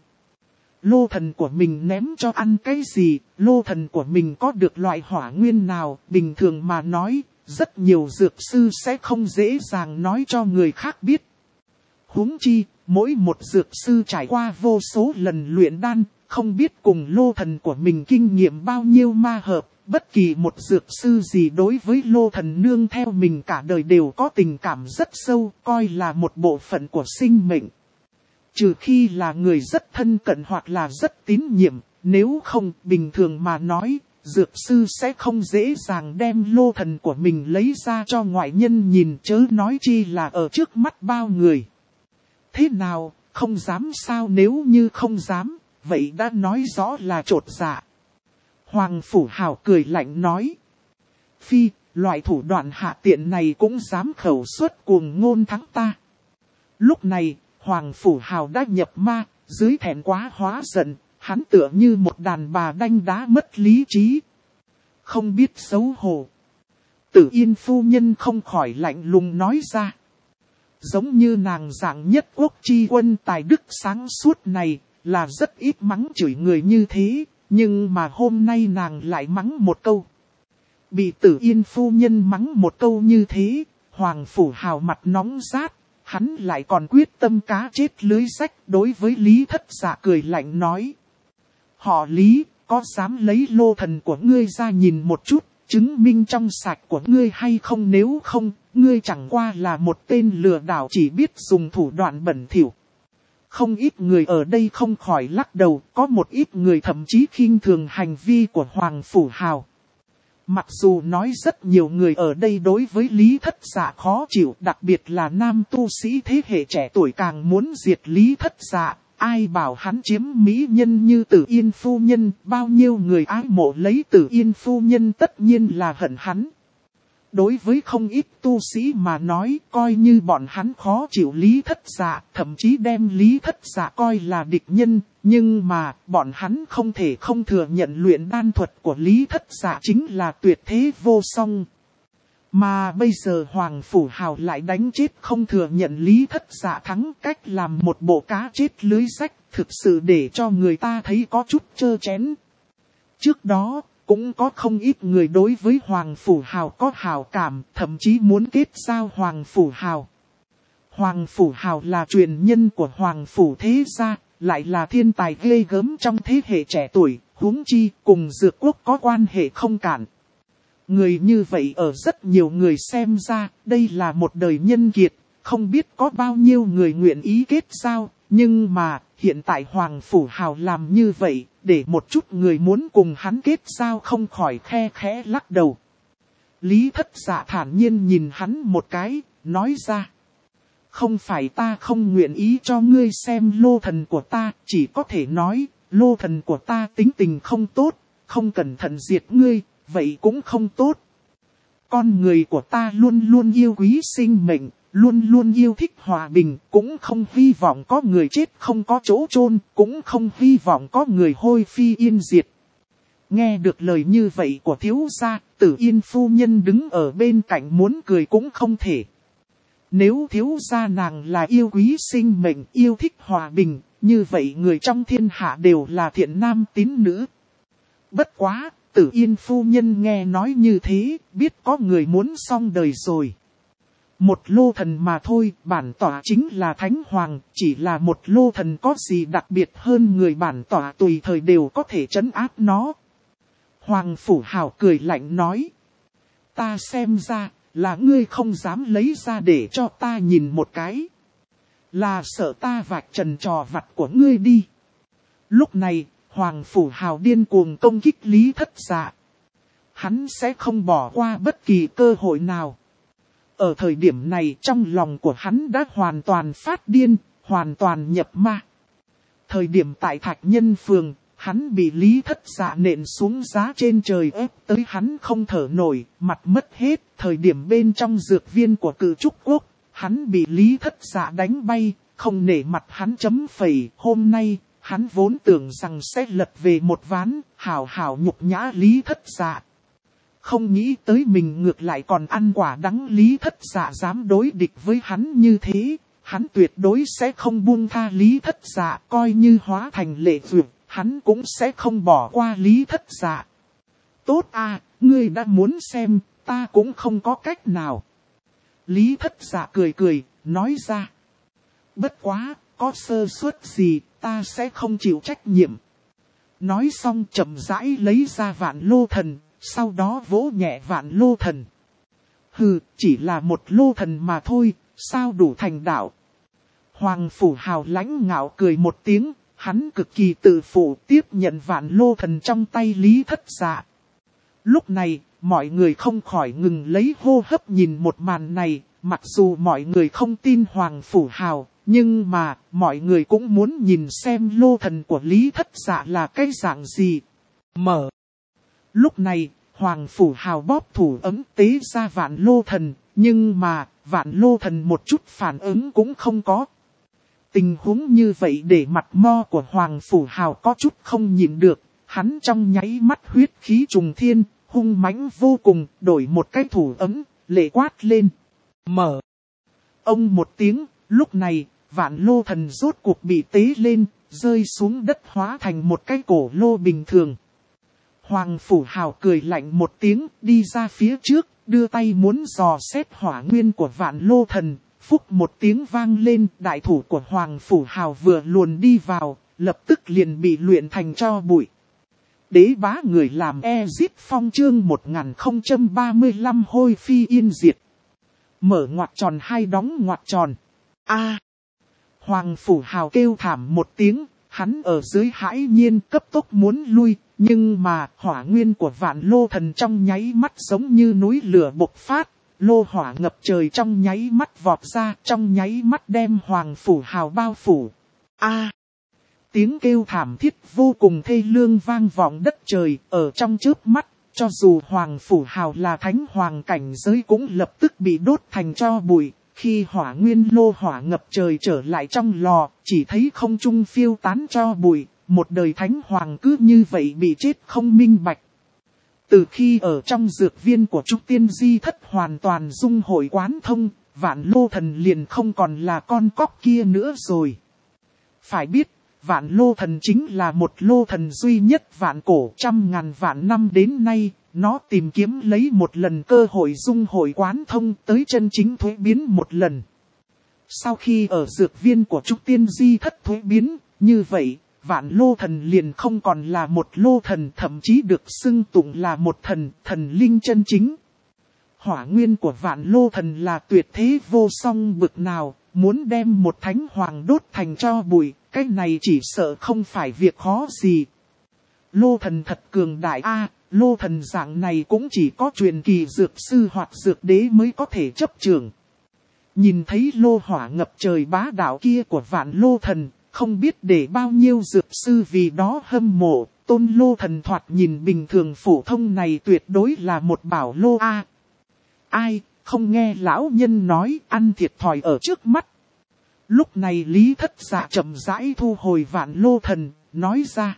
Lô thần của mình ném cho ăn cái gì, lô thần của mình có được loại hỏa nguyên nào, bình thường mà nói, rất nhiều dược sư sẽ không dễ dàng nói cho người khác biết. Huống chi, mỗi một dược sư trải qua vô số lần luyện đan, không biết cùng lô thần của mình kinh nghiệm bao nhiêu ma hợp. Bất kỳ một dược sư gì đối với lô thần nương theo mình cả đời đều có tình cảm rất sâu, coi là một bộ phận của sinh mệnh. Trừ khi là người rất thân cận hoặc là rất tín nhiệm, nếu không bình thường mà nói, dược sư sẽ không dễ dàng đem lô thần của mình lấy ra cho ngoại nhân nhìn, chớ nói chi là ở trước mắt bao người. Thế nào, không dám sao? Nếu như không dám, vậy đã nói rõ là chột dạ. Hoàng Phủ Hào cười lạnh nói. Phi, loại thủ đoạn hạ tiện này cũng dám khẩu suất cuồng ngôn thắng ta. Lúc này, Hoàng Phủ Hào đã nhập ma, dưới thẹn quá hóa giận, hắn tựa như một đàn bà đanh đá mất lý trí. Không biết xấu hổ. Tử Yên phu nhân không khỏi lạnh lùng nói ra. Giống như nàng dạng nhất quốc chi quân tài đức sáng suốt này, là rất ít mắng chửi người như thế. Nhưng mà hôm nay nàng lại mắng một câu. Bị Tử Yên phu nhân mắng một câu như thế, Hoàng Phủ Hào mặt nóng rát, hắn lại còn quyết tâm cá chết lưới rách. Đối với Lý Thất Dạ cười lạnh nói. Họ Lý, có dám lấy lô thần của ngươi ra nhìn một chút, chứng minh trong sạch của ngươi hay không? Nếu không, ngươi chẳng qua là một tên lừa đảo chỉ biết dùng thủ đoạn bẩn thỉu. Không ít người ở đây không khỏi lắc đầu, có một ít người thậm chí khinh thường hành vi của Hoàng Phủ Hào. Mặc dù nói rất nhiều người ở đây đối với Lý Thất Dạ khó chịu, đặc biệt là nam tu sĩ thế hệ trẻ tuổi càng muốn diệt Lý Thất Dạ, ai bảo hắn chiếm mỹ nhân như Tử Yên phu nhân, bao nhiêu người ái mộ lấy Tử Yên phu nhân tất nhiên là hận hắn. Đối với không ít tu sĩ mà nói, coi như bọn hắn khó chịu Lý Thất Dạ, thậm chí đem Lý Thất Dạ coi là địch nhân, nhưng mà bọn hắn không thể không thừa nhận luyện đan thuật của Lý Thất Dạ chính là tuyệt thế vô song. Mà bây giờ Hoàng Phủ Hào lại đánh chết không thừa nhận Lý Thất Dạ thắng, cách làm một bộ cá chết lưới rách, thực sự để cho người ta thấy có chút trơ chén. Trước đó, cũng có không ít người đối với Hoàng Phủ Hào có hảo cảm, thậm chí muốn kết giao Hoàng Phủ Hào. Hoàng Phủ Hào là truyền nhân của Hoàng Phủ thế gia, lại là thiên tài ghê gớm trong thế hệ trẻ tuổi, huống chi cùng Dược Quốc có quan hệ không cản. Người như vậy ở rất nhiều người xem ra, đây là một đời nhân kiệt, không biết có bao nhiêu người nguyện ý kết giao, nhưng mà hiện tại Hoàng Phủ Hào làm như vậy, để một chút người muốn cùng hắn kết giao không khỏi khe khẽ lắc đầu. Lý Thất Dạ thản nhiên nhìn hắn một cái, nói ra. Không phải ta không nguyện ý cho ngươi xem lô thần của ta, chỉ có thể nói, lô thần của ta tính tình không tốt, không cẩn thận diệt ngươi, vậy cũng không tốt. Con người của ta luôn luôn yêu quý sinh mệnh, luôn luôn yêu thích hòa bình, cũng không hy vọng có người chết không có chỗ chôn, cũng không hy vọng có người hôi phi yên diệt. Nghe được lời như vậy của thiếu gia, Tử Yên phu nhân đứng ở bên cạnh muốn cười cũng không thể. Nếu thiếu gia nàng là yêu quý sinh mệnh, yêu thích hòa bình, như vậy người trong thiên hạ đều là thiện nam tín nữ. Bất quá, Tử Yên phu nhân nghe nói như thế, biết có người muốn xong đời rồi. Một lô thần mà thôi, bản tỏa chính là Thánh Hoàng, chỉ là một lô thần có gì đặc biệt hơn người bản tỏa tùy thời đều có thể trấn áp nó. Hoàng Phủ Hào cười lạnh nói. Ta xem ra, là ngươi không dám lấy ra để cho ta nhìn một cái. Là sợ ta vạch trần trò vặt của ngươi đi. Lúc này, Hoàng Phủ Hào điên cuồng công kích Lý Thất Dạ. Hắn sẽ không bỏ qua bất kỳ cơ hội nào. Ở thời điểm này trong lòng của hắn đã hoàn toàn phát điên, hoàn toàn nhập ma. Thời điểm tại Thạch Nhân Phường, hắn bị Lý Thất Dạ nện xuống giá trên trời ép tới hắn không thở nổi, mặt mất hết. Thời điểm bên trong dược viên của Cự Trúc Quốc, hắn bị Lý Thất Dạ đánh bay, không nể mặt hắn chấm phẩy. Hôm nay, hắn vốn tưởng rằng sẽ lật về một ván, hào hào nhục nhã Lý Thất Dạ. Không nghĩ tới mình ngược lại còn ăn quả đắng. Lý Thất Dạ dám đối địch với hắn như thế, hắn tuyệt đối sẽ không buông tha Lý Thất Dạ, coi như hóa thành lệ vượt, hắn cũng sẽ không bỏ qua Lý Thất Dạ. Tốt à, ngươi đã muốn xem, ta cũng không có cách nào. Lý Thất Dạ cười cười, nói ra. Bất quá, có sơ suất gì, ta sẽ không chịu trách nhiệm. Nói xong chậm rãi lấy ra Vạn Lô Thần, sau đó vỗ nhẹ Vạn Lô Thần. Hừ, chỉ là một lô thần mà thôi, sao đủ thành đạo. Hoàng Phủ Hào lãnh ngạo cười một tiếng, hắn cực kỳ tự phụ tiếp nhận Vạn Lô Thần trong tay Lý Thất Dạ. Lúc này, mọi người không khỏi ngừng lấy hô hấp nhìn một màn này, mặc dù mọi người không tin Hoàng Phủ Hào, nhưng mà mọi người cũng muốn nhìn xem lô thần của Lý Thất Dạ là cái dạng gì. Mở. Lúc này, Hoàng Phủ Hào bóp thủ ấm tế ra Vạn Lô Thần, nhưng mà Vạn Lô Thần một chút phản ứng cũng không có. Tình huống như vậy để mặt mo của Hoàng Phủ Hào có chút không nhịn được, hắn trong nháy mắt huyết khí trùng thiên, hung mãnh vô cùng, đổi một cái thủ ấm, lệ quát lên. Mở. Ông một tiếng, lúc này, Vạn Lô Thần rốt cuộc bị tế lên, rơi xuống đất hóa thành một cái cổ lô bình thường. Hoàng Phủ Hào cười lạnh một tiếng, đi ra phía trước, đưa tay muốn dò xét hỏa nguyên của Vạn Lô Thần. Phúc một tiếng vang lên, đại thủ của Hoàng Phủ Hào vừa luồn đi vào, lập tức liền bị luyện thành tro bụi. Đế bá người làm Ezip Phong chương 1035 hôi phi yên diệt. Mở ngoặc tròn hai đóng ngoặc tròn. A. Hoàng Phủ Hào kêu thảm một tiếng, hắn ở dưới hãi nhiên cấp tốc muốn lui, nhưng mà hỏa nguyên của Vạn Lô Thần trong nháy mắt giống như núi lửa bộc phát, lô hỏa ngập trời trong nháy mắt vọt ra, trong nháy mắt đem Hoàng Phủ Hào bao phủ. A. Tiếng kêu thảm thiết vô cùng thê lương vang vọng đất trời, ở trong chớp mắt, cho dù Hoàng Phủ Hào là thánh hoàng cảnh giới cũng lập tức bị đốt thành tro bụi. Khi hỏa nguyên lô hỏa ngập trời trở lại trong lò, chỉ thấy không trung phiêu tán tro bụi, một đời thánh hoàng cứ như vậy bị chết không minh bạch. Từ khi ở trong dược viên của Trúc Tiên Di Thất hoàn toàn dung hội quán thông, Vạn Lô Thần liền không còn là con cóc kia nữa rồi. Phải biết, Vạn Lô Thần chính là một lô thần duy nhất vạn cổ trăm ngàn vạn năm đến nay, nó tìm kiếm lấy một lần cơ hội dung hội quán thông tới chân chính thuế biến một lần. Sau khi ở dược viên của Trúc Tiên Di Thất thuế biến, như vậy, Vạn Lô Thần liền không còn là một lô thần, thậm chí được xưng tụng là một thần linh chân chính. Hỏa nguyên của Vạn Lô Thần là tuyệt thế vô song bực nào, muốn đem một thánh hoàng đốt thành tro bụi, cái này chỉ sợ không phải việc khó gì. Lô thần thật cường đại a, lô thần dạng này cũng chỉ có truyền kỳ dược sư hoặc dược đế mới có thể chấp trường. Nhìn thấy lô hỏa ngập trời bá đạo kia của Vạn Lô Thần, không biết để bao nhiêu dược sư vì đó hâm mộ, tôn lô thần thoạt nhìn bình thường phổ thông này tuyệt đối là một bảo lô a. Ai, không nghe lão nhân nói ăn thiệt thòi ở trước mắt. Lúc này Lý Thất Dạ chậm rãi thu hồi Vạn Lô Thần, nói ra.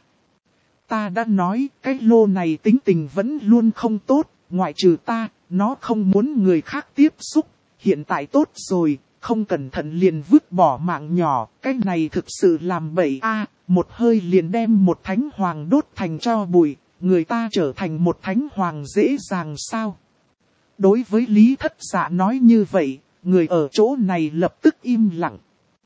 Ta đã nói, cái lô này tính tình vẫn luôn không tốt, ngoại trừ ta, nó không muốn người khác tiếp xúc, hiện tại tốt rồi, không cẩn thận liền vứt bỏ mạng nhỏ, cái này thực sự làm bậy a, một hơi liền đem một thánh hoàng đốt thành tro bụi, người ta trở thành một thánh hoàng dễ dàng sao? Đối với Lý Thất Dạ nói như vậy, người ở chỗ này lập tức im lặng.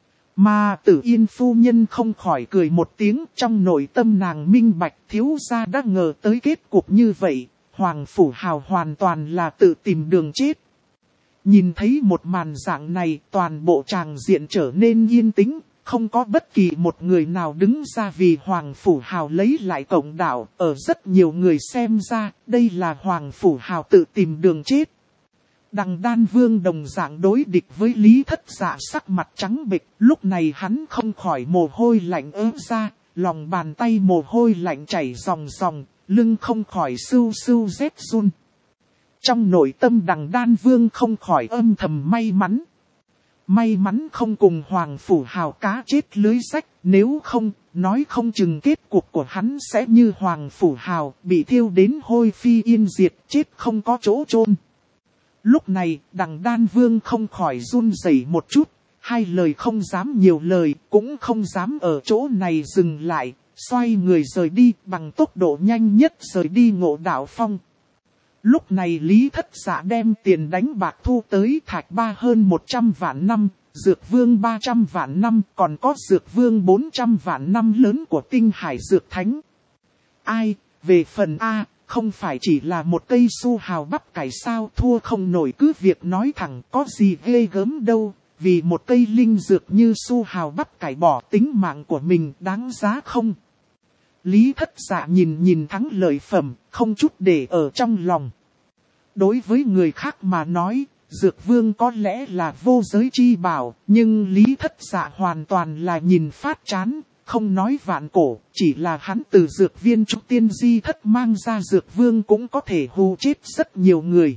Mà Tử Yên phu nhân không khỏi cười một tiếng, trong nội tâm nàng minh bạch thiếu gia đã ngờ tới kết cục như vậy, Hoàng Phủ Hào hoàn toàn là tự tìm đường chết. Nhìn thấy một màn dạng này, toàn bộ tràng diện trở nên yên tĩnh, không có bất kỳ một người nào đứng ra vì Hoàng Phủ Hào lấy lại cộng đạo. Ở rất nhiều người xem ra, đây là Hoàng Phủ Hào tự tìm đường chết. Đằng Đan Vương đồng dạng đối địch với Lý Thất Dạ, sắc mặt trắng bệch, lúc này hắn không khỏi mồ hôi lạnh ứa ra, lòng bàn tay mồ hôi lạnh chảy ròng ròng, lưng không khỏi sưu sưu rét run. Trong nội tâm Đằng Đan Vương không khỏi âm thầm may mắn. May mắn không cùng Hoàng Phủ Hào cá chết lưới rách, nếu không, nói không chừng kết cục của hắn sẽ như Hoàng Phủ Hào, bị thiêu đến hôi phi yên diệt, chết không có chỗ chôn. Lúc này, Đằng Đan Vương không khỏi run rẩy một chút, hai lời không dám nhiều lời, cũng không dám ở chỗ này dừng lại, xoay người rời đi bằng tốc độ nhanh nhất rời đi Ngộ Đạo Phong. Lúc này Lý Thất Dạ đem tiền đánh bạc thu tới Thạch Ba hơn 100 vạn năm, Dược Vương 300 vạn năm, còn có Dược Vương 400 vạn năm lớn của Tinh Hải Dược Thánh. Ai, về phần A, không phải chỉ là một cây su hào bắp cải sao, thua không nổi cứ việc nói thẳng, có gì ghê gớm đâu, vì một cây linh dược như su hào bắp cải bỏ tính mạng của mình đáng giá không? Lý Thất Dạ nhìn thắng lợi phẩm, không chút để ở trong lòng. Đối với người khác mà nói, Dược Vương có lẽ là vô giới chi bảo, nhưng Lý Thất Dạ hoàn toàn là nhìn phát chán, không nói vạn cổ, chỉ là hắn từ dược viên trúc tiên di thất mang ra Dược Vương cũng có thể hù chết rất nhiều người.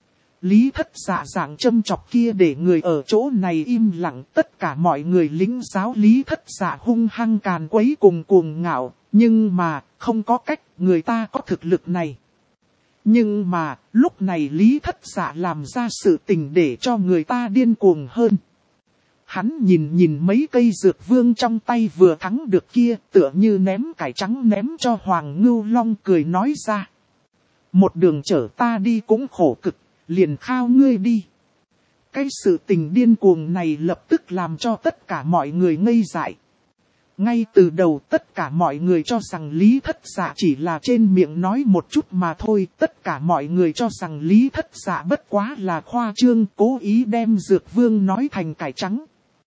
Lý Thất Dạ dạng châm chọc kia để người ở chỗ này im lặng, tất cả mọi người lính giáo Lý Thất Dạ hung hăng càn quấy cùng cuồng ngạo, nhưng mà, không có cách, người ta có thực lực này. Nhưng mà, lúc này Lý Thất Dạ làm ra sự tình để cho người ta điên cuồng hơn. Hắn nhìn mấy cây Dược Vương trong tay vừa thắng được kia, tựa như ném cải trắng ném cho Hoàng Ngưu Long, cười nói ra. Một đường chở ta đi cũng khổ cực, liền khao ngươi đi. Cái sự tình điên cuồng này lập tức làm cho tất cả mọi người ngây dại. Ngay từ đầu tất cả mọi người cho rằng Lý Thất Dạ chỉ là trên miệng nói một chút mà thôi. Tất cả mọi người cho rằng Lý Thất Dạ bất quá là khoa trương, cố ý đem Dược Vương nói thành cải trắng.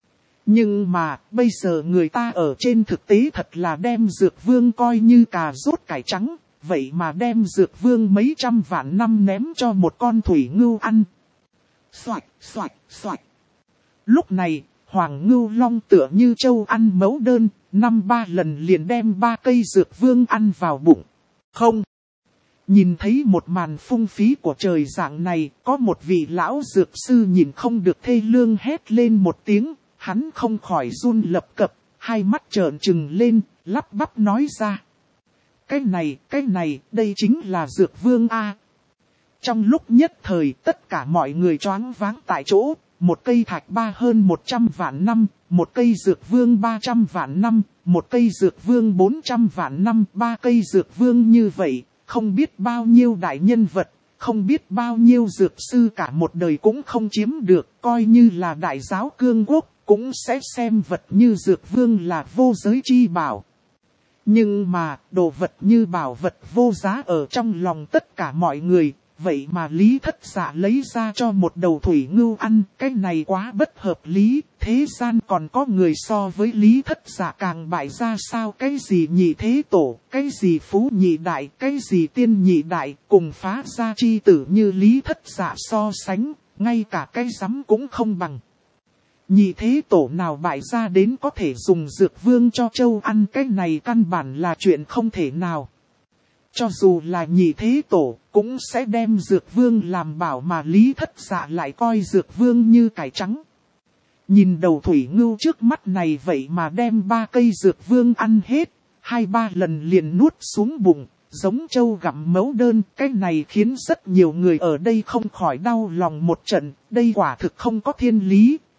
Nhưng mà bây giờ người ta ở trên thực tế thật là đem Dược Vương coi như cà rốt cải trắng. Vậy mà đem Dược Vương mấy trăm vạn năm ném cho một con thủy ngưu ăn. Xoạch, xoạch, xoạch. Lúc này, Hoàng Ngưu Long tựa như trâu ăn mẫu đơn, 5-3 lần liền đem 3 cây Dược Vương ăn vào bụng. Không. Nhìn thấy một màn phung phí của trời dạng này, có một vị lão dược sư nhìn không được thê lương hét lên một tiếng, hắn không khỏi run lập cập, hai mắt trợn trừng lên, lắp bắp nói ra. Cái này, đây chính là Dược Vương A. Trong lúc nhất thời tất cả mọi người choáng váng tại chỗ, một cây Thạch Ba hơn 100 vạn năm, một cây Dược Vương 300 vạn năm, một cây Dược Vương 400 vạn năm, 3 cây Dược Vương như vậy, không biết bao nhiêu đại nhân vật, không biết bao nhiêu dược sư cả một đời cũng không chiếm được, coi như là đại giáo cương quốc, cũng sẽ xem vật như Dược Vương là vô giới chi bảo. Nhưng mà, đồ vật như bảo vật vô giá ở trong lòng tất cả mọi người, vậy mà Lý Thất Dạ lấy ra cho một đầu thủy ngưu ăn, cái này quá bất hợp lý, thế gian còn có người so với Lý Thất Dạ càng bại ra sao, cái gì nhị thế tổ, cái gì phú nhị đại, cái gì tiên nhị đại, cùng phá gia chi tử như Lý Thất Dạ so sánh, ngay cả cái rắm cũng không bằng. Nhị thế tổ nào bại ra đến có thể dùng Dược Vương cho châu ăn, cái này căn bản là chuyện không thể nào. Cho dù là nhị thế tổ, cũng sẽ đem Dược Vương làm bảo mà Lý Thất Dạ lại coi Dược Vương như cải trắng. Nhìn đầu thủy ngưu trước mắt này vậy mà đem 3 cây Dược Vương ăn hết, 2-3 lần liền nuốt xuống bụng, giống trâu gặm mẫu đơn. Cái này khiến rất nhiều người ở đây không khỏi đau lòng một trận, đây quả thực không có thiên lý.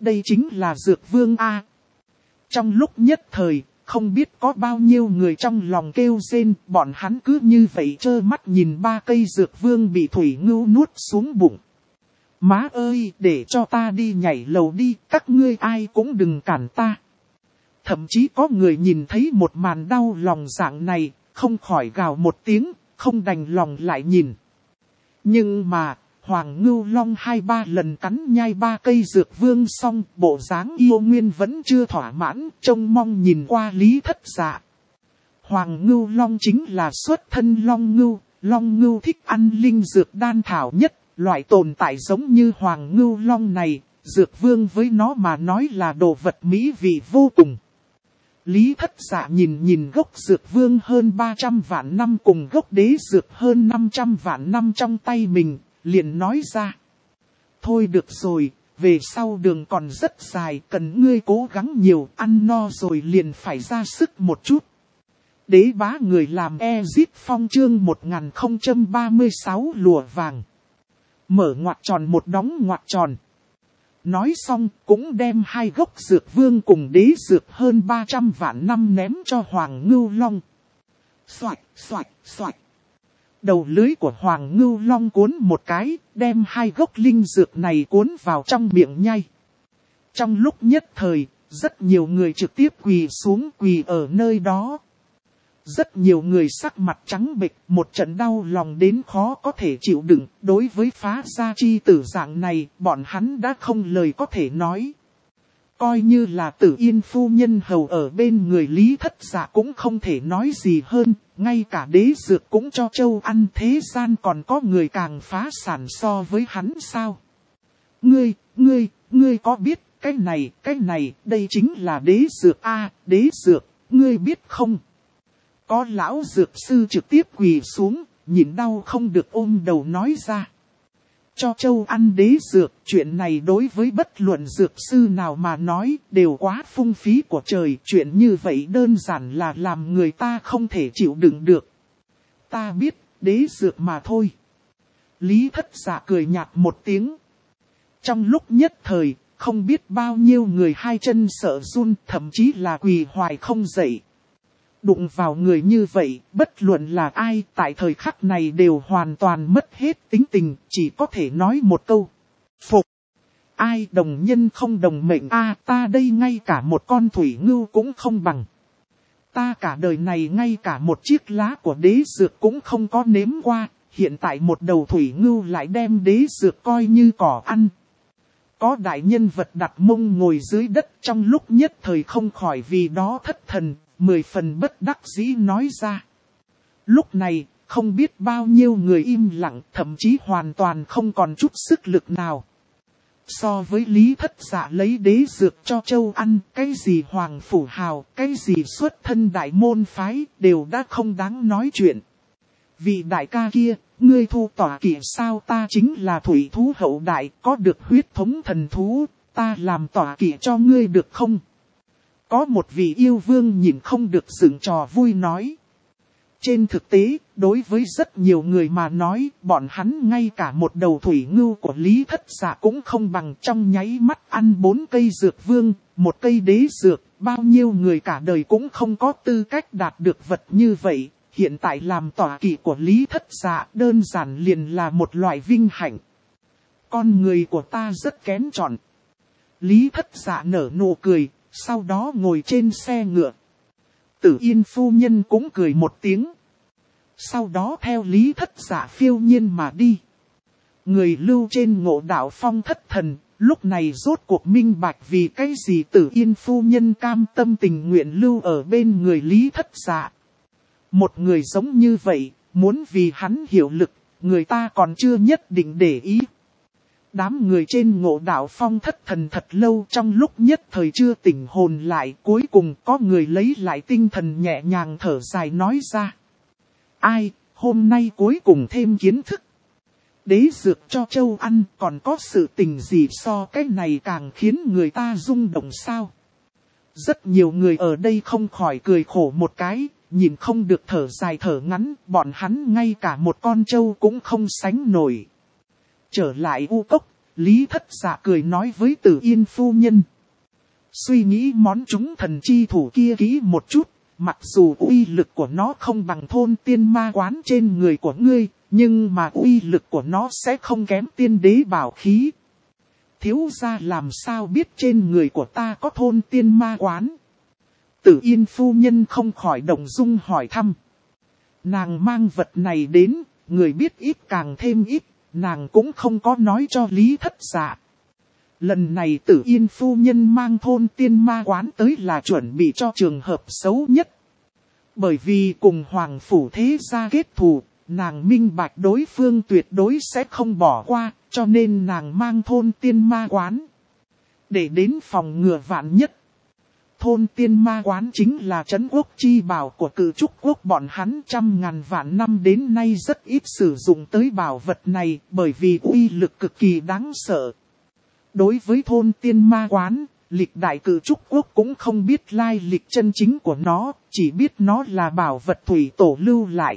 đây chính là Dược Vương A. Trong lúc nhất thời, không biết có bao nhiêu người trong lòng kêu rên, bọn hắn cứ như vậy trơ mắt nhìn 3 cây Dược Vương bị thủy ngưu nuốt xuống bụng. Má ơi, để cho ta đi nhảy lầu đi, các ngươi ai cũng đừng cản ta. Thậm chí có người nhìn thấy một màn đau lòng dạng này, không khỏi gào một tiếng, không đành lòng lại nhìn. Nhưng mà, Hoàng Ngưu Long 2-3 lần cắn nhai 3 cây Dược Vương xong, bộ dáng yêu nguyên vẫn chưa thỏa mãn, trông mong nhìn qua Lý Thất Dạ. Hoàng Ngưu Long chính là xuất thân Long Ngưu thích ăn linh dược đan thảo nhất, loại tồn tại giống như Hoàng Ngưu Long này, Dược Vương với nó mà nói là đồ vật mỹ vị vô cùng. Lý Thất Dạ nhìn gốc Dược Vương hơn 300 vạn năm cùng gốc đế dược hơn 500 vạn năm trong tay mình, liền nói ra. Thôi được rồi, về sau đường còn rất dài, cần ngươi cố gắng nhiều, ăn no rồi liền phải ra sức một chút. Đế bá người làm Ezip Phong chương 1036 lùa vàng. Mở ngoặc tròn một đóng ngoặc tròn. Nói xong cũng đem 2 gốc Dược Vương cùng đế dược hơn 300 vạn năm ném cho Hoàng Ngưu Long. Xoạch, xoạch, xoạch. Đầu lưới của Hoàng Ngưu Long cuốn một cái, đem 2 gốc linh dược này cuốn vào trong miệng nhai. Trong lúc nhất thời, rất nhiều người trực tiếp quỳ xuống quỳ ở nơi đó. Rất nhiều người sắc mặt trắng bệch, một trận đau lòng đến khó có thể chịu đựng. Đối với phá gia chi tử dạng này, bọn hắn đã không lời có thể nói. Coi như là Tử Yên phu nhân hầu ở bên người Lý Thất Dạ cũng không thể nói gì hơn. Ngay cả đế dược cũng cho châu ăn, thế gian còn có người càng phá sản so với hắn sao? Ngươi có biết cái này, đây chính là đế dược a, đế dược, ngươi biết không? Có lão dược sư trực tiếp quỳ xuống, nhịn đau không được ôm đầu nói ra. Cho châu ăn đế dược, chuyện này đối với bất luận dược sư nào mà nói đều quá phung phí của trời. Chuyện như vậy đơn giản là làm người ta không thể chịu đựng được. Ta biết, đế dược mà thôi. Lý Thất Dạ cười nhạt một tiếng. Trong lúc nhất thời, không biết bao nhiêu người hai chân sợ run, thậm chí là quỳ hoài không dậy. Đụng vào người như vậy, bất luận là ai tại thời khắc này đều hoàn toàn mất hết tính tình, chỉ có thể nói một câu. Phục! Ai đồng nhân không đồng mệnh a, ta đây ngay cả một con thủy ngưu cũng không bằng. Ta cả đời này ngay cả một chiếc lá của đế dược cũng không có nếm qua, hiện tại một đầu thủy ngưu lại đem đế dược coi như cỏ ăn. Có đại nhân vật đặt mông ngồi dưới đất trong lúc nhất thời không khỏi vì đó thất thần. 10 phần bất đắc dĩ nói ra. Lúc này, không biết bao nhiêu người im lặng, thậm chí hoàn toàn không còn chút sức lực nào. So với Lý Thất Dạ lấy đế dược cho châu ăn, cái gì hoàng phủ hào, cái gì xuất thân đại môn phái, đều đã không đáng nói chuyện. Vị đại ca kia, ngươi thu tỏa kỵ sao, ta chính là thủy thú hậu đại, có được huyết thống thần thú, ta làm tỏa kỵ cho ngươi được không? Có một vị yêu vương nhìn không được dựng trò vui nói. Trên thực tế, đối với rất nhiều người mà nói, bọn hắn ngay cả một đầu thủy ngưu của Lý Thất Dạ cũng không bằng, trong nháy mắt ăn 4 cây dược vương, 1 cây đế dược, bao nhiêu người cả đời cũng không có tư cách đạt được vật như vậy. Hiện tại làm tọa kỵ của Lý Thất Dạ đơn giản liền là một loại vinh hạnh. Con người của ta rất kén chọn. Lý Thất Dạ nở nụ cười. Sau đó ngồi trên xe ngựa. Tử Yên phu nhân cũng cười một tiếng. Sau đó theo Lý Thất Dạ phiêu nhiên mà đi. Người lưu trên Ngộ Đạo Phong thất thần, lúc này rốt cuộc minh bạch vì cái gì Tử Yên phu nhân cam tâm tình nguyện lưu ở bên người Lý Thất Dạ. Một người giống như vậy, muốn vì hắn hiệu lực, người ta còn chưa nhất định để ý. Đám người trên Ngộ Đạo Phong thất thần thật lâu, trong lúc nhất thời chưa tỉnh hồn lại, cuối cùng có người lấy lại tinh thần nhẹ nhàng thở dài nói ra. Ai, hôm nay cuối cùng thêm kiến thức. Đế dược cho châu ăn, còn có sự tình gì so cái này càng khiến người ta rung động sao? Rất nhiều người ở đây không khỏi cười khổ một cái, nhìn không được thở dài thở ngắn, bọn hắn ngay cả một con trâu cũng không sánh nổi. Trở lại U Cốc, Lý Thất Dạ cười nói với Tử Yên phu nhân. Suy nghĩ món chúng thần chi thủ kia kỹ một chút, mặc dù uy lực của nó không bằng thôn tiên ma quán trên người của ngươi, nhưng mà uy lực của nó sẽ không kém tiên đế bảo khí. Thiếu gia làm sao biết trên người của ta có thôn tiên ma quán? Tử Yên phu nhân không khỏi động dung hỏi thăm. Nàng mang vật này đến, người biết ít càng thêm ít, nàng cũng không có nói cho Lý Thất Dạ. Lần này Tử Yên phu nhân mang thôn tiên ma quán tới là chuẩn bị cho trường hợp xấu nhất. Bởi vì cùng Hoàng Phủ thế gia kết thù, nàng minh bạch đối phương tuyệt đối sẽ không bỏ qua, cho nên nàng mang thôn tiên ma quán. Để đến phòng ngừa vạn nhất. Thôn tiên ma quán chính là trấn quốc chi bảo của Cự Trúc quốc bọn hắn trăm ngàn vạn năm đến nay rất ít sử dụng tới bảo vật này bởi vì uy lực cực kỳ đáng sợ. Đối với thôn tiên ma quán, lịch đại Cự Trúc quốc cũng không biết lai lịch chân chính của nó, chỉ biết nó là bảo vật thủy tổ lưu lại.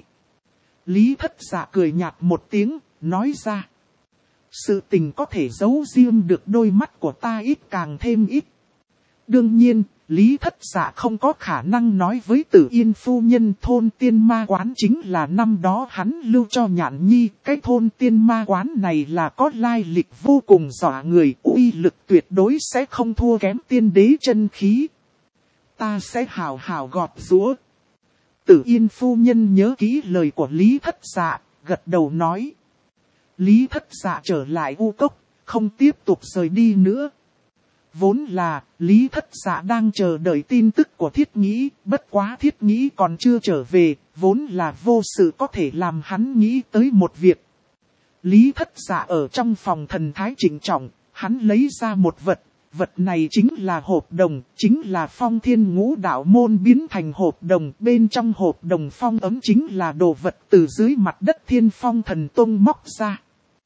Lý Thất Dạ cười nhạt một tiếng, nói ra. Sự tình có thể giấu riêng được đôi mắt của ta ít càng thêm ít. Đương nhiên, Lý Thất Dạ không có khả năng nói với Tử Yên phu nhân thôn tiên ma quán chính là năm đó hắn lưu cho Nhạn Nhi. Cái thôn tiên ma quán này là có lai lịch vô cùng dọa người, uy lực tuyệt đối sẽ không thua kém tiên đế chân khí. Ta sẽ hào hào gọt giũa. Tử Yên phu nhân nhớ kỹ lời của Lý Thất Dạ, gật đầu nói. Lý Thất Dạ trở lại U Cốc, không tiếp tục rời đi nữa. Vốn là, Lý Thất Dạ đang chờ đợi tin tức của Thiết Nghĩ, bất quá Thiết Nghĩ còn chưa trở về, vốn là vô sự có thể làm hắn nghĩ tới một việc. Lý Thất Dạ ở trong phòng thần thái trịnh trọng, hắn lấy ra một vật, vật này chính là hộp đồng, chính là Phong Thiên Ngũ Đạo môn biến thành hộp đồng, bên trong hộp đồng phong ấm chính là đồ vật từ dưới mặt đất Thiên Phong Thần Tông móc ra.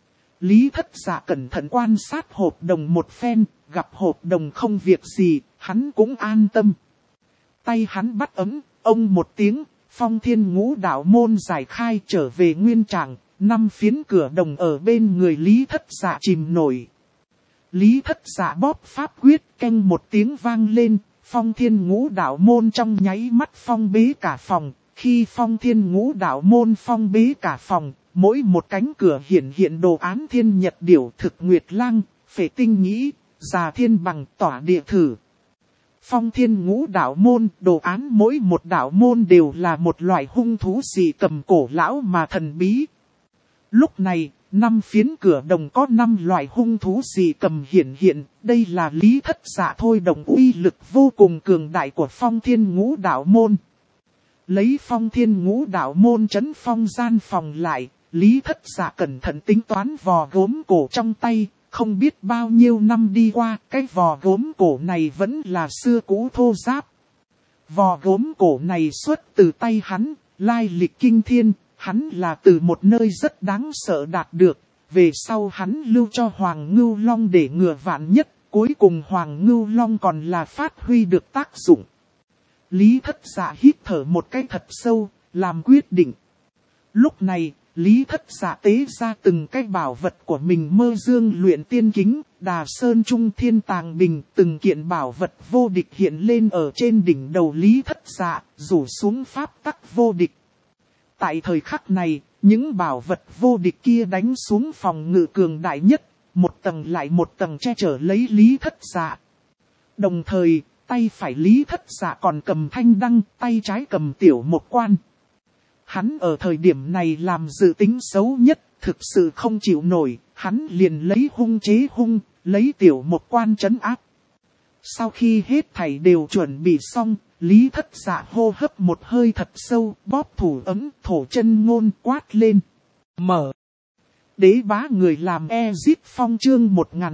Lý Thất Dạ cẩn thận quan sát hộp đồng một phen, gặp hộp đồng không việc gì, hắn cũng an tâm. Tay hắn bắt ấm, ông một tiếng, Phong Thiên Ngũ Đạo môn giải khai trở về nguyên trạng, 5 phiến cửa đồng ở bên người Lý Thất Dạ chìm nổi. Lý Thất Dạ bóp pháp quyết, canh một tiếng vang lên, Phong Thiên Ngũ Đạo môn trong nháy mắt phong bế cả phòng. Khi Phong Thiên Ngũ Đạo môn phong bế cả phòng, mỗi một cánh cửa hiện đồ án thiên nhật điểu thực nguyệt lang, phệ tinh nhĩ, già thiên bằng tỏa địa thử. Phong Thiên Ngũ Đạo môn, đồ án mỗi một đạo môn đều là một loại hung thú dị cầm cổ lão mà thần bí. Lúc này, 5 phiến cửa đồng có 5 loại hung thú dị cầm hiện, đây là Lý Thất Dạ thôi động uy lực vô cùng cường đại của Phong Thiên Ngũ Đạo môn. Lấy Phong Thiên Ngũ Đạo môn trấn phong gian phòng lại, Lý Thất Dạ cẩn thận tính toán vò gốm cổ trong tay, không biết bao nhiêu năm đi qua, cái vò gốm cổ này vẫn là xưa cũ thô ráp. Vò gốm cổ này xuất từ tay hắn, lai lịch kinh thiên, hắn là từ một nơi rất đáng sợ đạt được, về sau hắn lưu cho Hoàng Ngưu Long để ngừa vạn nhất, cuối cùng Hoàng Ngưu Long còn là phát huy được tác dụng. Lý Thất Dạ hít thở một cái thật sâu, làm quyết định. Lúc này, Lý Thất Dạ tế ra từng cái bảo vật của mình Mơ Dương Luyện Tiên Kính, Đà Sơn Trung Thiên Tàng Bình, từng kiện bảo vật vô địch hiện lên ở trên đỉnh đầu Lý Thất Dạ, rủ xuống pháp tắc vô địch. Tại thời khắc này, những bảo vật vô địch kia đánh xuống phòng ngự cường đại nhất, một tầng lại một tầng che chở lấy Lý Thất Dạ. Đồng thời, tay phải Lý Thất Dạ còn cầm thanh đăng, tay trái cầm tiểu một quan. Hắn ở thời điểm này làm dự tính xấu nhất, thực sự không chịu nổi, hắn liền lấy hung chế hung, lấy tiểu một quan trấn áp. Sau khi hết thảy đều chuẩn bị xong, Lý Thất Dạ hô hấp một hơi thật sâu, bóp thủ ấm, thổ chân ngôn quát lên. Mở. Đế bá người làm Ezip Phong chương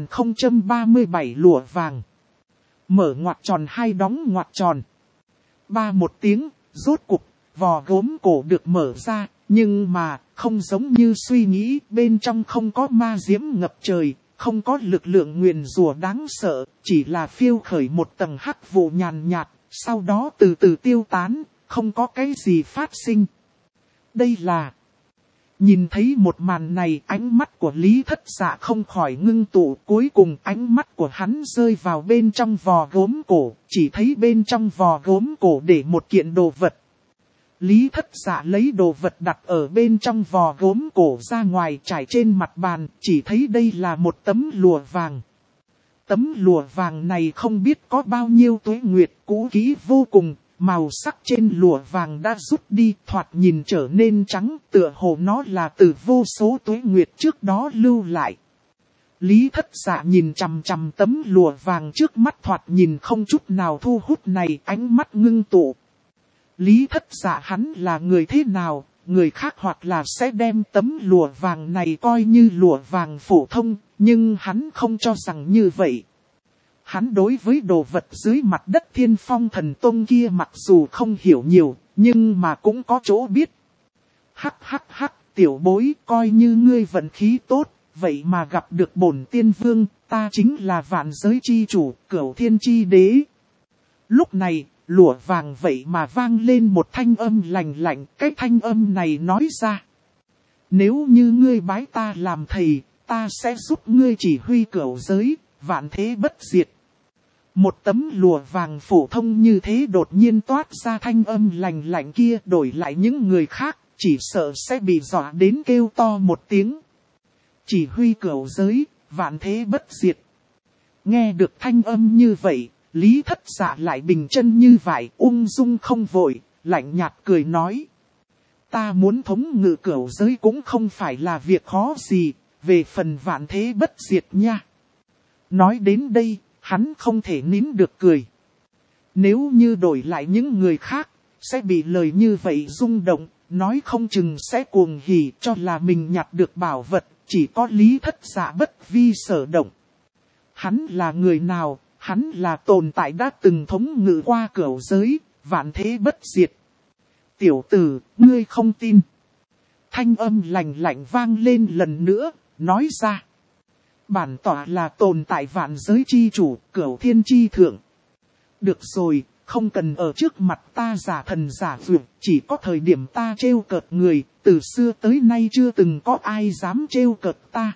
1037 lụa vàng. Mở ngoặc tròn hai đóng ngoặc tròn. Ba một tiếng, rốt cục, vò gốm cổ được mở ra, nhưng mà, không giống như suy nghĩ, bên trong không có ma diễm ngập trời, không có lực lượng nguyền rủa đáng sợ, chỉ là phiêu khởi một tầng hắc vụ nhàn nhạt, sau đó từ từ tiêu tán, không có cái gì phát sinh. Đây là Nhìn thấy một màn này, ánh mắt của Lý Thất Dạ không khỏi ngưng tụ, cuối cùng ánh mắt của hắn rơi vào bên trong vò gốm cổ, chỉ thấy bên trong vò gốm cổ để một kiện đồ vật. Lý Thất Dạ lấy đồ vật đặt ở bên trong vò gốm cổ ra ngoài trải trên mặt bàn, chỉ thấy đây là một tấm lụa vàng. Tấm lụa vàng này không biết có bao nhiêu tuế nguyệt, cũ kỹ vô cùng, màu sắc trên lụa vàng đã rút đi, thoạt nhìn trở nên trắng, tựa hồ nó là từ vô số tuế nguyệt trước đó lưu lại. Lý Thất Dạ nhìn chằm chằm tấm lụa vàng trước mắt, thoạt nhìn không chút nào thu hút này, ánh mắt ngưng tụ. Lý Thất Dạ hắn là người thế nào, người khác hoặc là sẽ đem tấm lụa vàng này coi như lụa vàng phổ thông, nhưng hắn không cho rằng như vậy. Hắn đối với đồ vật dưới mặt đất Thiên Phong Thần Tông kia mặc dù không hiểu nhiều, nhưng mà cũng có chỗ biết. Hắc hắc hắc, tiểu bối, coi như ngươi vận khí tốt, vậy mà gặp được bổn tiên vương, ta chính là vạn giới chi chủ, Cửu Thiên chi đế. Lúc này, lụa vàng vậy mà vang lên một thanh âm lành lạnh, cái thanh âm này nói ra. Nếu như ngươi bái ta làm thầy, ta sẽ giúp ngươi chỉ huy cửu giới, vạn thế bất diệt. Một tấm lụa vàng phổ thông như thế đột nhiên toát ra thanh âm lành lạnh kia, đổi lại những người khác, chỉ sợ sẽ bị dọa đến kêu to một tiếng. Chỉ huy cửu giới, vạn thế bất diệt. Nghe được thanh âm như vậy, Lý Thất Dạ lại bình chân như vậy, ung dung không vội, lạnh nhạt cười nói. Ta muốn thống ngự cửu giới cũng không phải là việc khó gì, về phần vạn thế bất diệt nha. Nói đến đây, hắn không thể nín được cười. Nếu như đổi lại những người khác, sẽ bị lời như vậy rung động, nói không chừng sẽ cuồng hỉ cho là mình nhặt được bảo vật, chỉ có Lý Thất Dạ bất vi sở động. Hắn là người nào? Hắn là tồn tại đã từng thống ngự qua cửu giới, vạn thế bất diệt. Tiểu tử, ngươi không tin. Thanh âm lạnh lạnh vang lên lần nữa, nói ra. Bản tọa là tồn tại vạn giới chi chủ, Cửu Thiên chi thượng. Được rồi, không cần ở trước mặt ta giả thần giả vượt, chỉ có thời điểm ta trêu cợt người, từ xưa tới nay chưa từng có ai dám trêu cợt ta.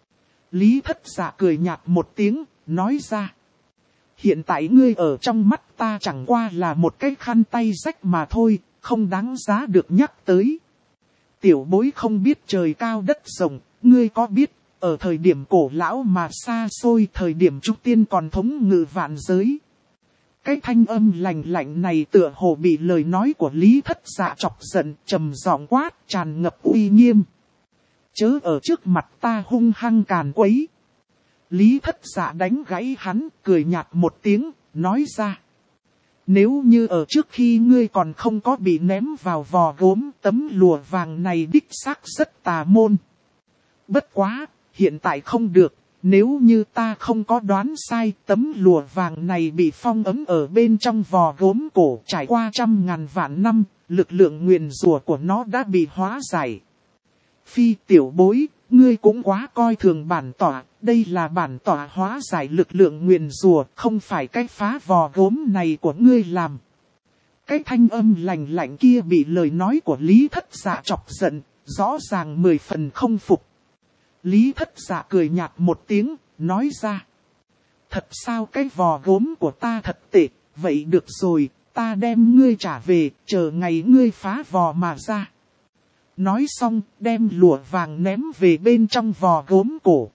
Lý Thất Dạ cười nhạt một tiếng, nói ra. Hiện tại ngươi ở trong mắt ta chẳng qua là một cái khăn tay rách mà thôi, không đáng giá được nhắc tới. Tiểu bối không biết trời cao đất rộng, ngươi có biết, ở thời điểm cổ lão mà xa xôi, thời điểm Trúc Tiên còn thống ngự vạn giới. Cái thanh âm lạnh lạnh này tựa hồ bị lời nói của Lý Thất Dạ chọc giận, trầm giọng quát, tràn ngập uy nghiêm. Chớ ở trước mặt ta hung hăng càn quấy. Lý Thất Dạ đánh gãy hắn, cười nhạt một tiếng, nói ra. Nếu như ở trước khi ngươi còn không có bị ném vào vò gốm, tấm lụa vàng này đích xác rất tà môn. Bất quá, hiện tại không được, nếu như ta không có đoán sai, tấm lụa vàng này bị phong ấn ở bên trong vò gốm cổ trải qua 100.000 vạn năm, lực lượng nguyền rủa của nó đã bị hóa giải. Phi tiểu bối, ngươi cũng quá coi thường bản tọa, đây là bản tọa hóa giải lực lượng nguyền rủa, không phải cái phá vò gốm này của ngươi làm. Cái thanh âm lạnh lạnh kia bị lời nói của Lý Thất Dạ chọc giận, rõ ràng 10 phần không phục. Lý Thất Dạ cười nhạt một tiếng, nói ra. Thật sao cái vò gốm của ta thật tệ, vậy được rồi, ta đem ngươi trả về, chờ ngày ngươi phá vò mà ra. Nói xong, đem lụa vàng ném về bên trong vò gốm cổ.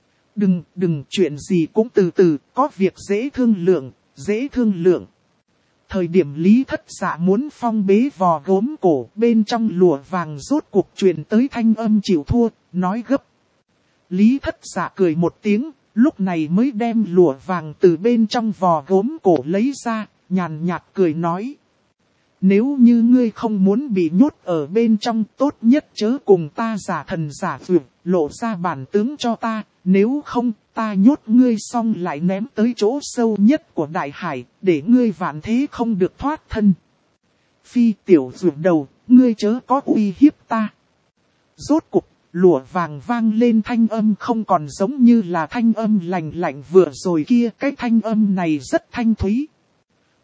Đừng, chuyện gì cũng từ từ, có việc dễ thương lượng. Thời điểm Lý Thất Dạ muốn phong bế vò gốm cổ, bên trong lụa vàng rốt cuộc truyền tới thanh âm chịu thua, nói gấp. Lý Thất Dạ cười một tiếng, lúc này mới đem lụa vàng từ bên trong vò gốm cổ lấy ra, nhàn nhạt cười nói. Nếu như ngươi không muốn bị nhốt ở bên trong, tốt nhất chớ cùng ta giả thần giả vượt, lộ ra bản tướng cho ta, nếu không, ta nhốt ngươi xong lại ném tới chỗ sâu nhất của đại hải, để ngươi vạn thế không được thoát thân. Phi tiểu vượt đầu, ngươi chớ có uy hiếp ta. Rốt cục, lụa vàng vang lên thanh âm không còn giống như là thanh âm lạnh lạnh vừa rồi kia, cái thanh âm này rất thanh thúy.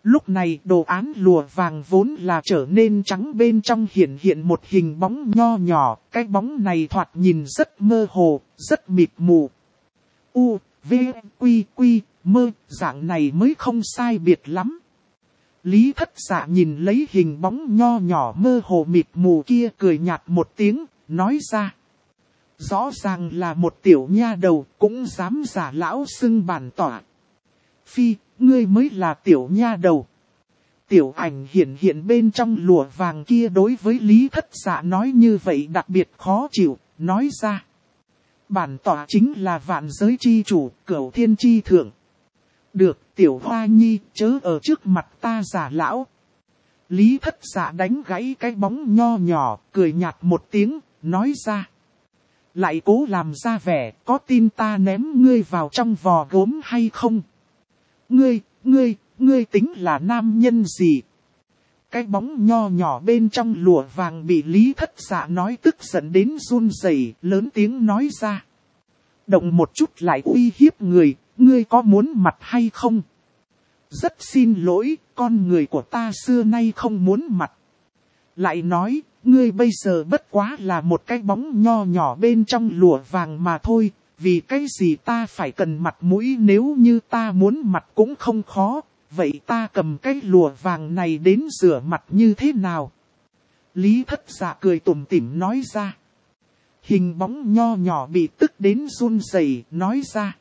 Lúc này đồ án lụa vàng vốn là trở nên trắng, bên trong hiện hiện một hình bóng nho nhỏ, cái bóng này thoạt nhìn rất mơ hồ, rất mịt mù. U, V, Quy, Quy, mơ, dạng này mới không sai biệt lắm. Lý Thất Dạ nhìn lấy hình bóng nho nhỏ mơ hồ mịt mù kia, cười nhạt một tiếng, nói ra. Rõ ràng là một tiểu nha đầu, cũng dám giả lão xưng bản tỏa. Phi, ngươi mới là tiểu nha đầu. Tiểu ảnh hiện hiện bên trong lụa vàng kia đối với Lý Thất Dạ nói như vậy đặc biệt khó chịu, nói ra. Bản tỏa chính là vạn giới chi chủ, cửu thiên chi thượng. Được, tiểu hoa nhi, chớ ở trước mặt ta giả lão. Lý Thất Dạ đánh gãy cái bóng nho nhỏ, cười nhạt một tiếng, nói ra. Lại cố làm ra vẻ, có tin ta ném ngươi vào trong vò gốm hay không? Ngươi tính là nam nhân gì? Cái bóng nho nhỏ bên trong lụa vàng bị Lý Thất Dạ nói tức giận đến run rẩy, lớn tiếng nói ra. Động một chút lại uy hiếp người, ngươi có muốn mặt hay không? Rất xin lỗi, con người của ta xưa nay không muốn mặt. Lại nói, ngươi bây giờ bất quá là một cái bóng nho nhỏ bên trong lụa vàng mà thôi, vì cái gì ta phải cần mặt mũi, nếu như ta muốn mặt cũng không khó, vậy ta cầm cái lụa vàng này đến rửa mặt như thế nào? Lý Thất Dạ cười tủm tỉm nói ra. Hình bóng nho nhỏ bị tức đến run rẩy, nói ra.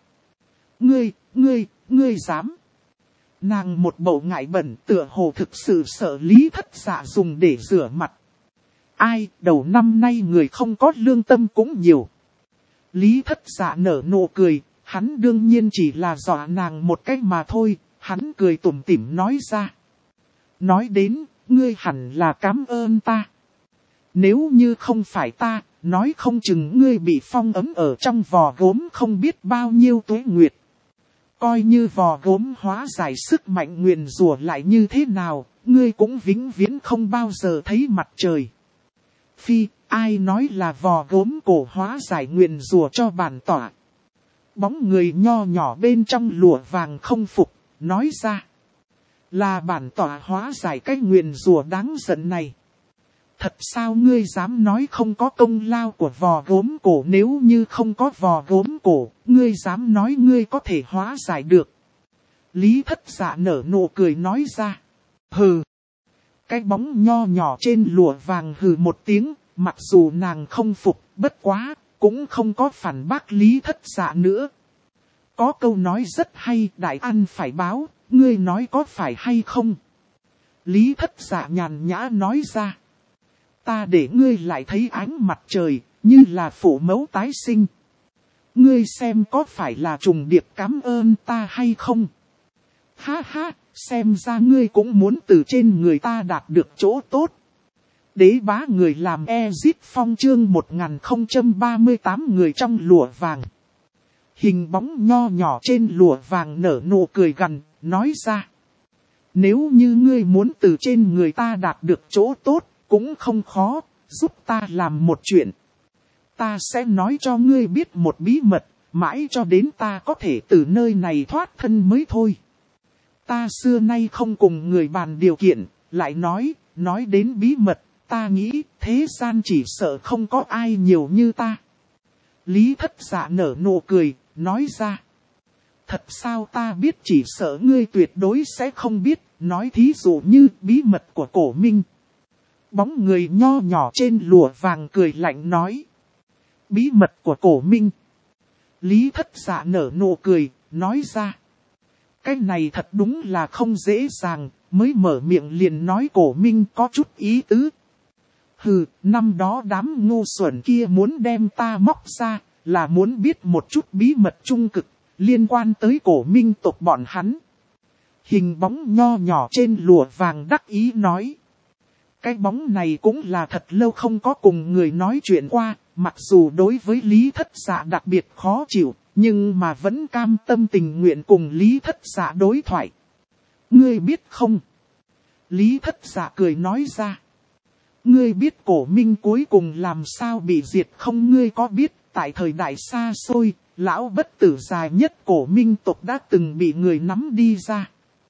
Ngươi dám. Nàng một bộ ngại bẩn, tựa hồ thực sự sợ Lý Thất Dạ dùng để rửa mặt. Ai, đầu năm nay người không có lương tâm cũng nhiều. Lý Thất Dạ nở nụ cười, hắn đương nhiên chỉ là dọa nàng một cách mà thôi, hắn cười tủm tỉm nói ra. Nói đến, ngươi hẳn là cảm ơn ta. Nếu như không phải ta, nói không chừng ngươi bị phong ấn ở trong vò gốm không biết bao nhiêu tuế nguyệt. Coi như vò gốm hóa giải sức mạnh nguyền rủa lại như thế nào, ngươi cũng vĩnh viễn không bao giờ thấy mặt trời. Phi, ai nói là vò gốm cổ hóa giải nguyền rủa cho bản tỏa? Bóng người nho nhỏ bên trong lụa vàng không phục, nói ra. Là bản tỏa hóa giải cái nguyền rủa đáng giận này. Thật sao ngươi dám nói không có công lao của vò gốm cổ, nếu như không có vò gốm cổ, ngươi dám nói ngươi có thể hóa giải được? Lý Thất Dạ nở nụ cười nói ra. Hừ. Cái bóng nho nhỏ trên lụa vàng hừ một tiếng, mặc dù nàng không phục, bất quá, cũng không có phản bác Lý Thất Dạ nữa. Có câu nói rất hay, đại ăn phải báo, ngươi nói có phải hay không? Lý Thất Dạ nhàn nhã nói ra. Ta để ngươi lại thấy ánh mặt trời, như là phụ mẫu tái sinh. Ngươi xem có phải là trùng điệp cảm ơn ta hay không? Ha ha, xem ra ngươi cũng muốn từ trên người ta đạt được chỗ tốt. Đế bá người làm Ezip Phong chương 1038 người trong lụa vàng. Hình bóng nho nhỏ trên lụa vàng nở nụ cười gằn, nói ra. Nếu như ngươi muốn từ trên người ta đạt được chỗ tốt, cũng không khó, giúp ta làm một chuyện. Ta sẽ nói cho ngươi biết một bí mật, mãi cho đến ta có thể từ nơi này thoát thân mới thôi. Ta xưa nay không cùng người bàn điều kiện, lại nói đến bí mật, ta nghĩ thế gian chỉ sợ không có ai nhiều như ta. Lý Thất Dạ nở nụ cười, nói ra. Thật sao ta biết, chỉ sợ ngươi tuyệt đối sẽ không biết, nói thí dụ như bí mật của Cổ Minh. Bóng người nho nhỏ trên lụa vàng cười lạnh nói. Bí mật của Cổ Minh. Lý Thất Dạ nở nụ cười, nói ra. Cái này thật đúng là không dễ dàng, mới mở miệng liền nói Cổ Minh có chút ý tứ. Hừ, năm đó đám ngu xuẩn kia muốn đem ta móc ra, là muốn biết một chút bí mật trung cực, liên quan tới Cổ Minh tộc bọn hắn. Hình bóng nho nhỏ trên lụa vàng đắc ý nói. Cái bóng này cũng là thật lâu không có cùng người nói chuyện qua, mặc dù đối với Lý Thất Dạ đặc biệt khó chịu, nhưng mà vẫn cam tâm tình nguyện cùng Lý Thất Dạ đối thoại. Ngươi biết không? Lý Thất Dạ cười nói ra. Ngươi biết Cổ Minh cuối cùng làm sao bị diệt không? Ngươi có biết tại thời đại xa xôi, lão bất tử dài nhất Cổ Minh tộc đã từng bị người nắm đi ra.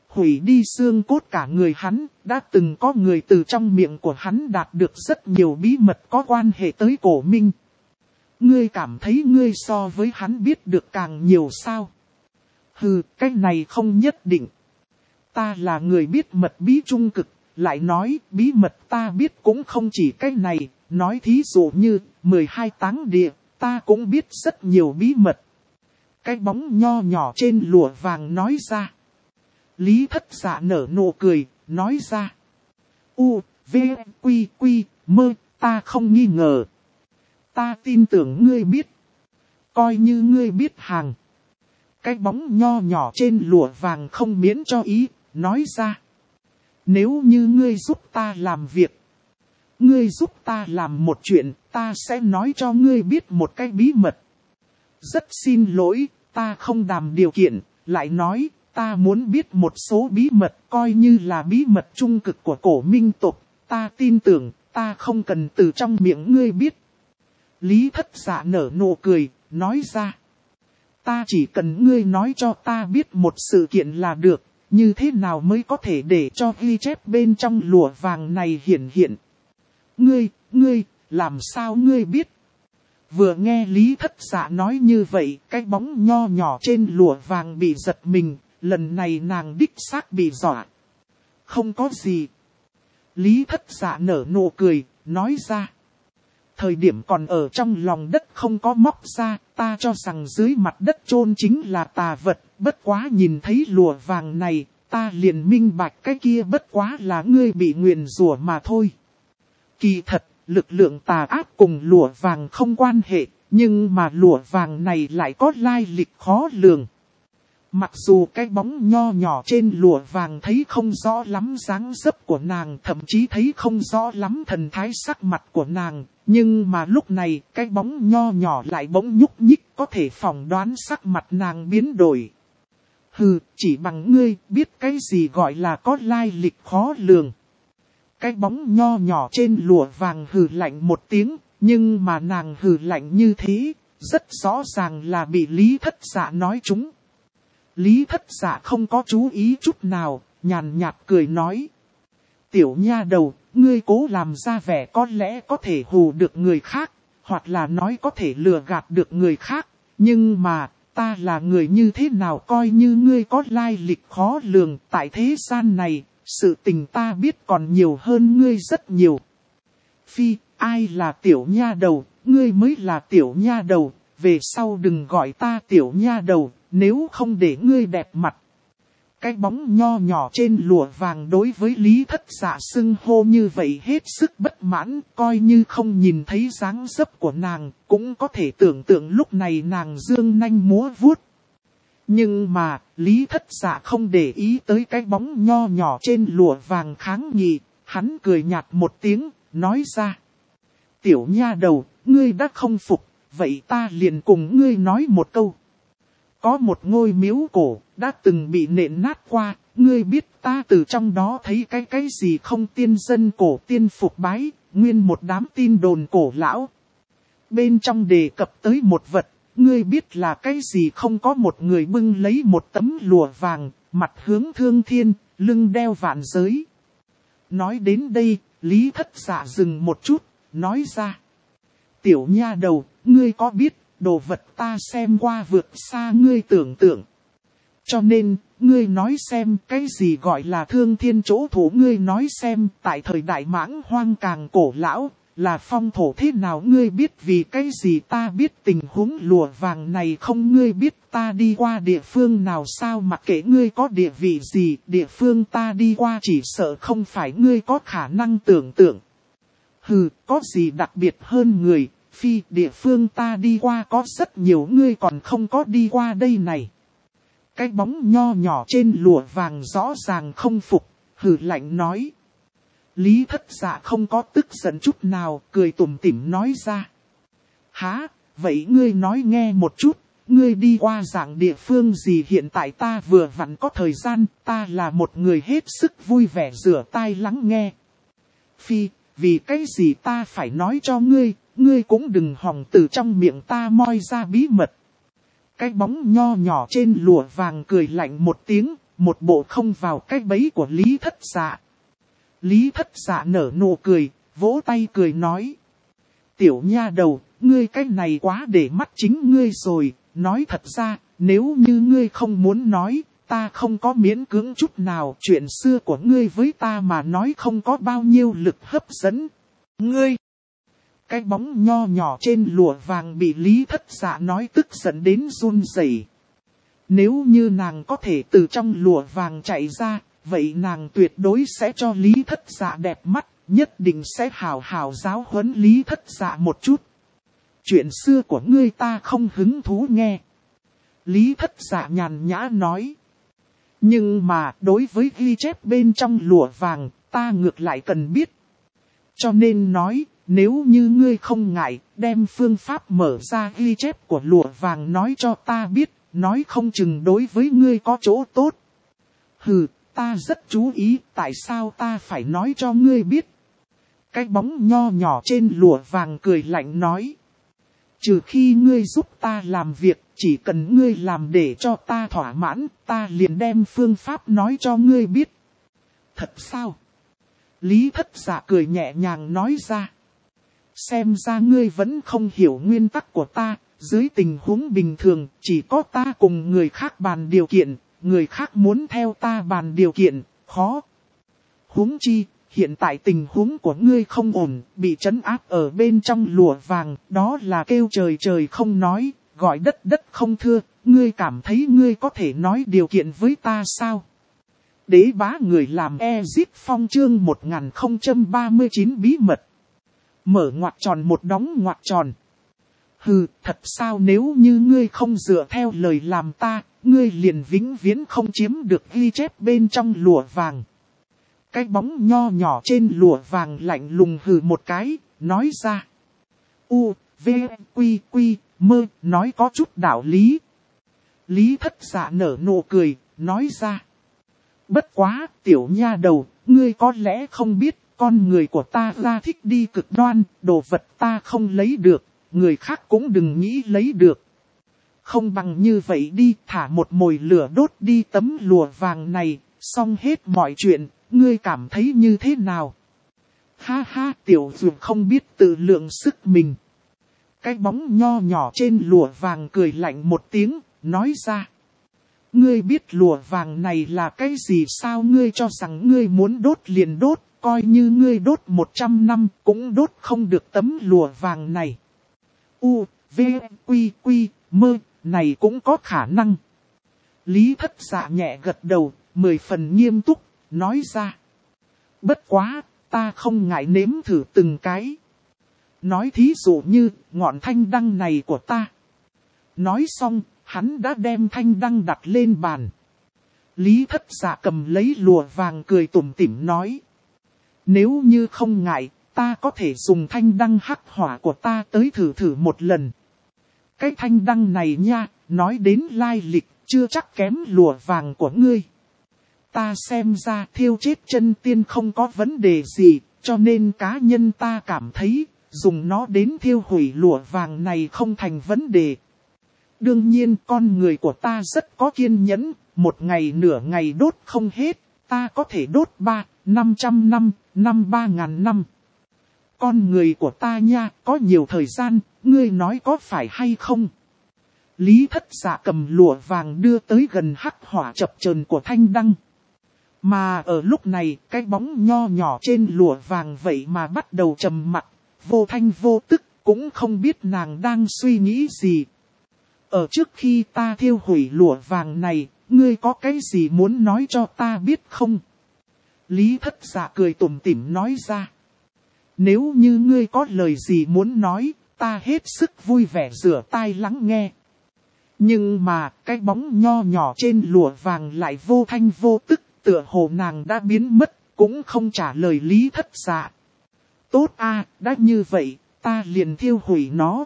hủy đi xương cốt cả người hắn, đã từng có người từ trong miệng của hắn đạt được rất nhiều bí mật có quan hệ tới Cổ Minh. Ngươi cảm thấy ngươi so với hắn biết được càng nhiều sao? Hừ, cái này không nhất định. Ta là người biết mật bí trung cực, lại nói bí mật ta biết cũng không chỉ cái này, nói thí dụ như 12 táng địa, ta cũng biết rất nhiều bí mật. Cái bóng nho nhỏ trên lụa vàng nói ra. Lý Thất Dạ nở nụ cười, nói ra. U, V, Quy, Quy, Mơ, ta không nghi ngờ. Ta tin tưởng ngươi biết. Coi như ngươi biết hàng. Cái bóng nho nhỏ trên lụa vàng không miễn cho ý, nói ra. Nếu như ngươi giúp ta làm việc. Ngươi giúp ta làm một chuyện, ta sẽ nói cho ngươi biết một cái bí mật. Rất xin lỗi, ta không đàm điều kiện, lại nói, ta muốn biết một số bí mật coi như là bí mật trung cực của Cổ Minh tộc. Ta tin tưởng, ta không cần từ trong miệng ngươi biết. Lý Thất Dạ nở nụ cười, nói ra. Ta chỉ cần ngươi nói cho ta biết một sự kiện là được, như thế nào mới có thể để cho ghi chép bên trong lụa vàng này hiển hiện. Ngươi, làm sao ngươi biết? Vừa nghe Lý Thất Dạ nói như vậy, cái bóng nho nhỏ trên lụa vàng bị giật mình, lần này nàng đích xác bị dọa. Không có gì. Lý Thất Dạ nở nụ cười, nói ra. Thời điểm còn ở trong lòng đất không có móc ra, ta cho rằng dưới mặt đất chôn chính là tà vật, bất quá nhìn thấy lụa vàng này, ta liền minh bạch cái kia bất quá là ngươi bị nguyền rủa mà thôi. Kỳ thật, lực lượng tà ác cùng lụa vàng không quan hệ, nhưng mà lụa vàng này lại có lai lịch khó lường. Mặc dù cái bóng nho nhỏ trên lụa vàng thấy không rõ lắm dáng dấp của nàng, thậm chí thấy không rõ lắm thần thái sắc mặt của nàng, nhưng mà lúc này cái bóng nho nhỏ lại bỗng nhúc nhích có thể phỏng đoán sắc mặt nàng biến đổi. Hừ, chỉ bằng ngươi biết cái gì gọi là có lai lịch khó lường. Cái bóng nho nhỏ trên lụa vàng hừ lạnh một tiếng, nhưng mà nàng hừ lạnh như thế, rất rõ ràng là bị Lý Thất Dạ nói trúng. Lý Thất Dạ không có chú ý chút nào, nhàn nhạt cười nói. Tiểu nha đầu, ngươi cố làm ra vẻ có lẽ có thể hù được người khác, hoặc là nói có thể lừa gạt được người khác, nhưng mà, ta là người như thế nào coi như ngươi có lai lịch khó lường tại thế gian này, sự tình ta biết còn nhiều hơn ngươi rất nhiều. Phi, ai là tiểu nha đầu, ngươi mới là tiểu nha đầu, về sau đừng gọi ta tiểu nha đầu, nếu không để ngươi đẹp mặt. Cái bóng nho nhỏ trên lụa vàng đối với Lý Thất Dạ xưng hô như vậy hết sức bất mãn, coi như không nhìn thấy dáng dấp của nàng, cũng có thể tưởng tượng lúc này nàng dương nanh múa vuốt. Nhưng mà, Lý Thất Dạ không để ý tới cái bóng nho nhỏ trên lụa vàng kháng nghị, hắn cười nhạt một tiếng, nói ra. Tiểu nha đầu, ngươi đã không phục, vậy ta liền cùng ngươi nói một câu. Có một ngôi miếu cổ, đã từng bị nện nát qua, ngươi biết ta từ trong đó thấy cái gì không tiên dân cổ tiên phục bái, nguyên một đám tin đồn cổ lão. Bên trong đề cập tới một vật, ngươi biết là cái gì không có một người bưng lấy một tấm lụa vàng, mặt hướng thương thiên, lưng đeo vạn giới. Nói đến đây, Lý Thất Dạ dừng một chút, nói ra. Tiểu nha đầu, ngươi có biết, đồ vật ta xem qua vượt xa ngươi tưởng tượng. Cho nên, ngươi nói xem cái gì gọi là thương thiên chỗ thủ, ngươi nói xem tại thời đại mãng hoang càng cổ lão, là phong thổ thế nào, ngươi biết vì cái gì ta biết tình huống lụa vàng này không, ngươi biết ta đi qua địa phương nào sao, mặc kệ ngươi có địa vị gì, địa phương ta đi qua chỉ sợ không phải ngươi có khả năng tưởng tượng. Hừ, có gì đặc biệt hơn người, phi địa phương ta đi qua có rất nhiều ngươi còn không có đi qua đây này. Cái bóng nho nhỏ trên lụa vàng rõ ràng không phục, hừ lạnh nói. Lý Thất Dạ không có tức giận chút nào, cười tủm tỉm nói ra. Hả, vậy ngươi nói nghe một chút, ngươi đi qua dạng địa phương gì, hiện tại ta vừa vặn có thời gian, ta là một người hết sức vui vẻ rửa tai lắng nghe. Phi, vì cái gì ta phải nói cho ngươi, ngươi cũng đừng hòng từ trong miệng ta moi ra bí mật. Cái bóng nho nhỏ trên lụa vàng cười lạnh một tiếng, một bộ không vào cái bẫy của Lý Thất Dạ. Lý Thất Dạ nở nụ cười, vỗ tay cười nói. Tiểu nha đầu, ngươi cái này quá để mắt chính ngươi rồi, nói thật ra, nếu như ngươi không muốn nói, ta không có miễn cưỡng chút nào, chuyện xưa của ngươi với ta mà nói không có bao nhiêu lực hấp dẫn. Ngươi! Cái bóng nho nhỏ trên lụa vàng bị Lý Thất Dạ nói tức giận đến run rẩy. Nếu như nàng có thể từ trong lụa vàng chạy ra, vậy nàng tuyệt đối sẽ cho Lý Thất Dạ đẹp mắt, nhất định sẽ hào hào giáo huấn Lý Thất Dạ một chút. Chuyện xưa của ngươi ta không hứng thú nghe. Lý Thất Dạ nhàn nhã nói. Nhưng mà đối với ghi chép bên trong lụa vàng, ta ngược lại cần biết. Cho nên nói, nếu như ngươi không ngại, đem phương pháp mở ra ghi chép của lụa vàng nói cho ta biết, nói không chừng đối với ngươi có chỗ tốt. Hừ, ta rất chú ý, tại sao ta phải nói cho ngươi biết. Cái bóng nho nhỏ trên lụa vàng cười lạnh nói. Trừ khi ngươi giúp ta làm việc, chỉ cần ngươi làm để cho ta thỏa mãn, ta liền đem phương pháp nói cho ngươi biết. Thật sao? Lý Thất Dạ cười nhẹ nhàng nói ra. Xem ra ngươi vẫn không hiểu nguyên tắc của ta, dưới tình huống bình thường, chỉ có ta cùng người khác bàn điều kiện, người khác muốn theo ta bàn điều kiện, khó. Huống chi, hiện tại tình huống của ngươi không ổn, bị trấn áp ở bên trong lụa vàng, đó là kêu trời trời không nói, gọi đất đất không thưa, ngươi cảm thấy ngươi có thể nói điều kiện với ta sao? Đế bá người làm Ezip Phong chương 1039 bí mật. Mở ngoặc tròn một đóng ngoặc tròn. Hừ, thật sao nếu như ngươi không dựa theo lời làm ta, ngươi liền vĩnh viễn không chiếm được ghi chép bên trong lụa vàng. Cái bóng nho nhỏ trên lụa vàng lạnh lùng hừ một cái, nói ra. U, V, Quy, Quy, Mơ, nói có chút đạo lý. Lý Thất Dạ nở nụ cười, nói ra. Bất quá, tiểu nha đầu, ngươi có lẽ không biết, con người của ta ra thích đi cực đoan, đồ vật ta không lấy được, người khác cũng đừng nghĩ lấy được. Không bằng như vậy đi, thả một mồi lửa đốt đi tấm lụa vàng này, xong hết mọi chuyện, ngươi cảm thấy như thế nào? Ha ha, tiểu dược không biết tự lượng sức mình. Cái bóng nho nhỏ trên lụa vàng cười lạnh một tiếng, nói ra. Ngươi biết lụa vàng này là cái gì sao? Ngươi cho rằng ngươi muốn đốt liền đốt, coi như ngươi đốt 100 năm cũng đốt không được tấm lụa vàng này. U, V, Quy, Quy, Mơ, này cũng có khả năng. Lý Thất Dạ nhẹ gật đầu, 10 phần nghiêm túc, nói ra. Bất quá, ta không ngại nếm thử từng cái. Nói thí dụ như, ngọn thanh đăng này của ta. Nói xong, hắn đã đem thanh đăng đặt lên bàn. Lý Thất Dạ cầm lấy lụa vàng cười tủm tỉm nói. Nếu như không ngại, ta có thể dùng thanh đăng hắc hỏa của ta tới thử một lần. Cái thanh đăng này nha, nói đến lai lịch, chưa chắc kém lụa vàng của ngươi. Ta xem ra thiêu chết chân tiên không có vấn đề gì, cho nên cá nhân ta cảm thấy, dùng nó đến thiêu hủy lụa vàng này không thành vấn đề. Đương nhiên con người của ta rất có kiên nhẫn, một ngày nửa ngày đốt không hết, ta có thể đốt 500 năm, 3.000 năm. Con người của ta nha, có nhiều thời gian, ngươi nói có phải hay không? Lý Thất Dạ cầm lụa vàng đưa tới gần hắc hỏa chập chờn của thanh đăng. Mà ở lúc này, cái bóng nho nhỏ trên lụa vàng vậy mà bắt đầu trầm mặc, vô thanh vô tức, cũng không biết nàng đang suy nghĩ gì. Ở trước khi ta thiêu hủy lụa vàng này, ngươi có cái gì muốn nói cho ta biết không? Lý Thất Dạ cười tủm tỉm nói ra. Nếu như ngươi có lời gì muốn nói, ta hết sức vui vẻ rửa tai lắng nghe. Nhưng mà, cái bóng nho nhỏ trên lụa vàng lại vô thanh vô tức, tựa hồ nàng đã biến mất, cũng không trả lời Lý Thất Dạ. Tốt a, đã như vậy, ta liền thiêu hủy nó.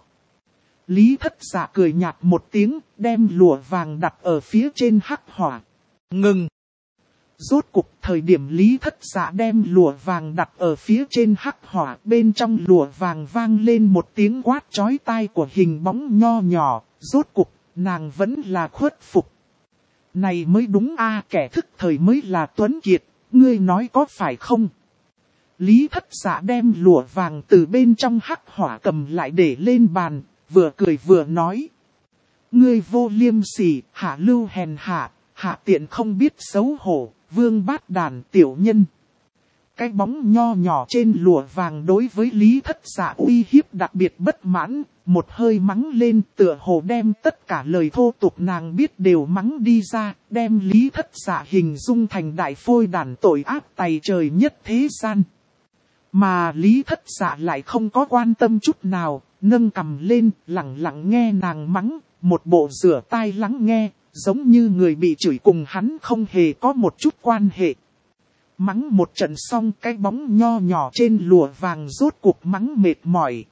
Lý Thất Dạ cười nhạt một tiếng, đem lụa vàng đặt ở phía trên hắc hỏa. Ngừng! Rốt cục thời điểm Lý Thất Dạ đem lụa vàng đặt ở phía trên hắc hỏa, bên trong lụa vàng vang lên một tiếng quát chói tai của hình bóng nho nhỏ, rốt cục, nàng vẫn là khuất phục. Này mới đúng a, kẻ thức thời mới là tuấn kiệt, ngươi nói có phải không? Lý Thất Dạ đem lụa vàng từ bên trong hắc hỏa cầm lại để lên bàn, vừa cười vừa nói. Ngươi vô liêm sỉ, hạ lưu hèn hạ, hạ tiện không biết xấu hổ, vương bát đàn tiểu nhân. Cái bóng nho nhỏ trên lụa vàng đối với Lý Thất Dạ uy hiếp đặc biệt bất mãn, một hơi mắng lên tựa hồ đem tất cả lời thô tục nàng biết đều mắng đi ra, đem Lý Thất Dạ hình dung thành đại phôi đàn tội ác tày trời nhất thế gian. Mà Lý Thất Dạ lại không có quan tâm chút nào, nâng cằm lên, lặng lặng nghe nàng mắng, một bộ rửa tai lắng nghe, giống như người bị chửi cùng hắn không hề có một chút quan hệ. Mắng một trận xong cái bóng nho nhỏ trên lụa vàng rốt cuộc mắng mệt mỏi.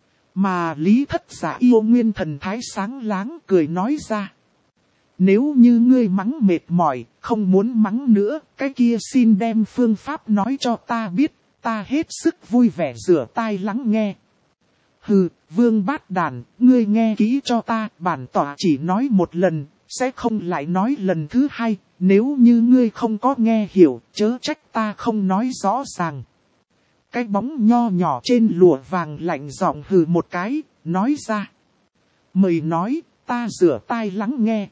Mà Lý Thất Dạ yêu nguyên thần thái sáng láng cười nói ra. Nếu như ngươi mắng mệt mỏi, không muốn mắng nữa, cái kia xin đem phương pháp nói cho ta biết, ta hết sức vui vẻ rửa tai lắng nghe. Hừ, vương bát đàn, ngươi nghe kỹ cho ta, bản tỏa chỉ nói một lần, sẽ không lại nói lần thứ hai, nếu như ngươi không có nghe hiểu, chớ trách ta không nói rõ ràng. Cái bóng nho nhỏ trên lụa vàng lạnh giọng hừ một cái, nói ra. Mời nói, ta rửa tai lắng nghe.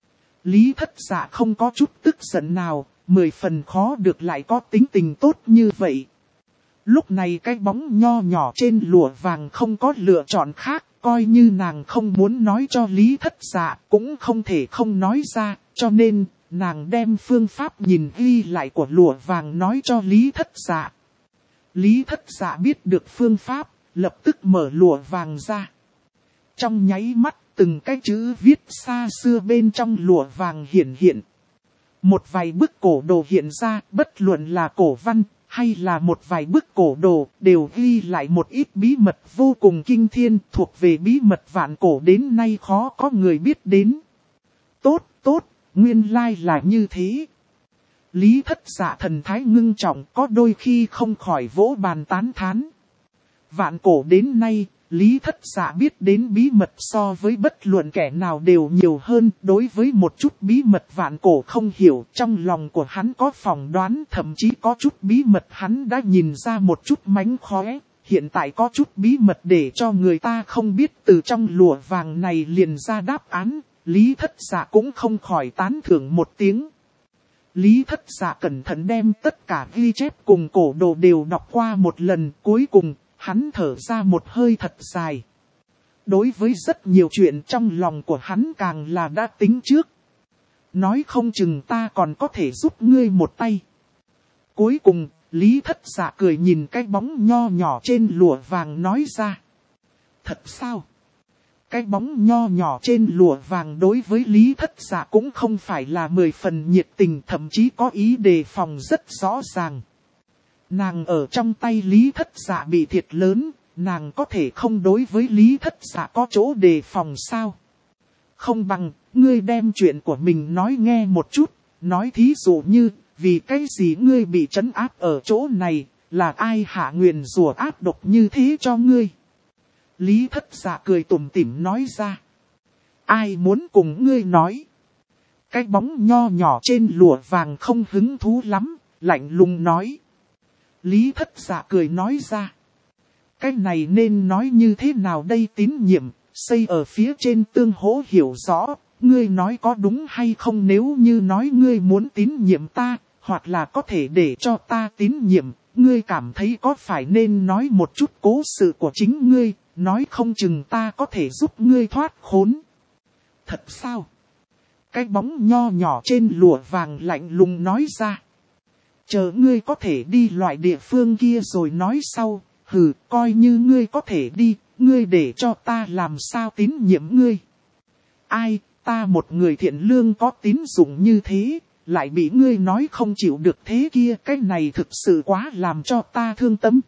Lý Thất Dạ không có chút tức giận nào, 10 phần khó được lại có tính tình tốt như vậy. Lúc này cái bóng nho nhỏ trên lụa vàng không có lựa chọn khác, coi như nàng không muốn nói cho Lý Thất Dạ, cũng không thể không nói ra, cho nên, nàng đem phương pháp nhìn ghi lại của lụa vàng nói cho Lý Thất Dạ. Lý Thất Dạ biết được phương pháp, lập tức mở lụa vàng ra. Trong nháy mắt, từng cái chữ viết xa xưa bên trong lụa vàng hiện. Một vài bức cổ đồ hiện ra, bất luận là cổ văn, hay là một vài bức cổ đồ, đều ghi lại một ít bí mật vô cùng kinh thiên, thuộc về bí mật vạn cổ đến nay khó có người biết đến. Tốt, nguyên lai là như thế. Lý Thất Dạ thần thái ngưng trọng, có đôi khi không khỏi vỗ bàn tán thán. Vạn cổ đến nay, Lý Thất Dạ biết đến bí mật so với bất luận kẻ nào đều nhiều hơn. Đối với một chút bí mật vạn cổ không hiểu, trong lòng của hắn có phỏng đoán, thậm chí có chút bí mật hắn đã nhìn ra một chút mánh khóe. Hiện tại có chút bí mật để cho người ta không biết, từ trong lụa vàng này liền ra đáp án. Lý Thất Dạ cũng không khỏi tán thưởng một tiếng. Lý Thất Dạ cẩn thận đem tất cả ghi chép cùng cổ đồ đều đọc qua một lần, cuối cùng, hắn thở ra một hơi thật dài. Đối với rất nhiều chuyện trong lòng của hắn càng là đã tính trước. Nói không chừng ta còn có thể giúp ngươi một tay. Cuối cùng, Lý Thất Dạ cười nhìn cái bóng nho nhỏ trên lụa vàng nói ra. Thật sao? Cái bóng nho nhỏ trên lụa vàng đối với Lý Thất Dạ cũng không phải là 10 phần nhiệt tình, thậm chí có ý đề phòng rất rõ ràng. Nàng ở trong tay Lý Thất Dạ bị thiệt lớn, nàng có thể không đối với Lý Thất Dạ có chỗ đề phòng sao? Không bằng, ngươi đem chuyện của mình nói nghe một chút, nói thí dụ như, vì cái gì ngươi bị trấn áp ở chỗ này, là ai hạ nguyền rủa áp độc như thế cho ngươi? Lý Thất Dạ cười tủm tỉm nói ra. Ai muốn cùng ngươi nói? Cái bóng nho nhỏ trên lụa vàng không hứng thú lắm, lạnh lùng nói. Lý Thất Dạ cười nói ra. Cái này nên nói như thế nào đây? Tín nhiệm, xây ở phía trên tương hỗ hiểu rõ, ngươi nói có đúng hay không? Nếu như nói ngươi muốn tín nhiệm ta, hoặc là có thể để cho ta tín nhiệm, ngươi cảm thấy có phải nên nói một chút cố sự của chính ngươi, nói không chừng ta có thể giúp ngươi thoát khốn. Thật sao? Cái bóng nho nhỏ trên lụa vàng lạnh lùng nói ra. Chờ ngươi có thể đi loại địa phương kia rồi nói sau, hừ, coi như ngươi có thể đi, ngươi để cho ta làm sao tín nhiệm ngươi. Ai, ta một người thiện lương có tín dụng như thế, lại bị ngươi nói không chịu được thế kia, cái này thực sự quá làm cho ta thương tâm.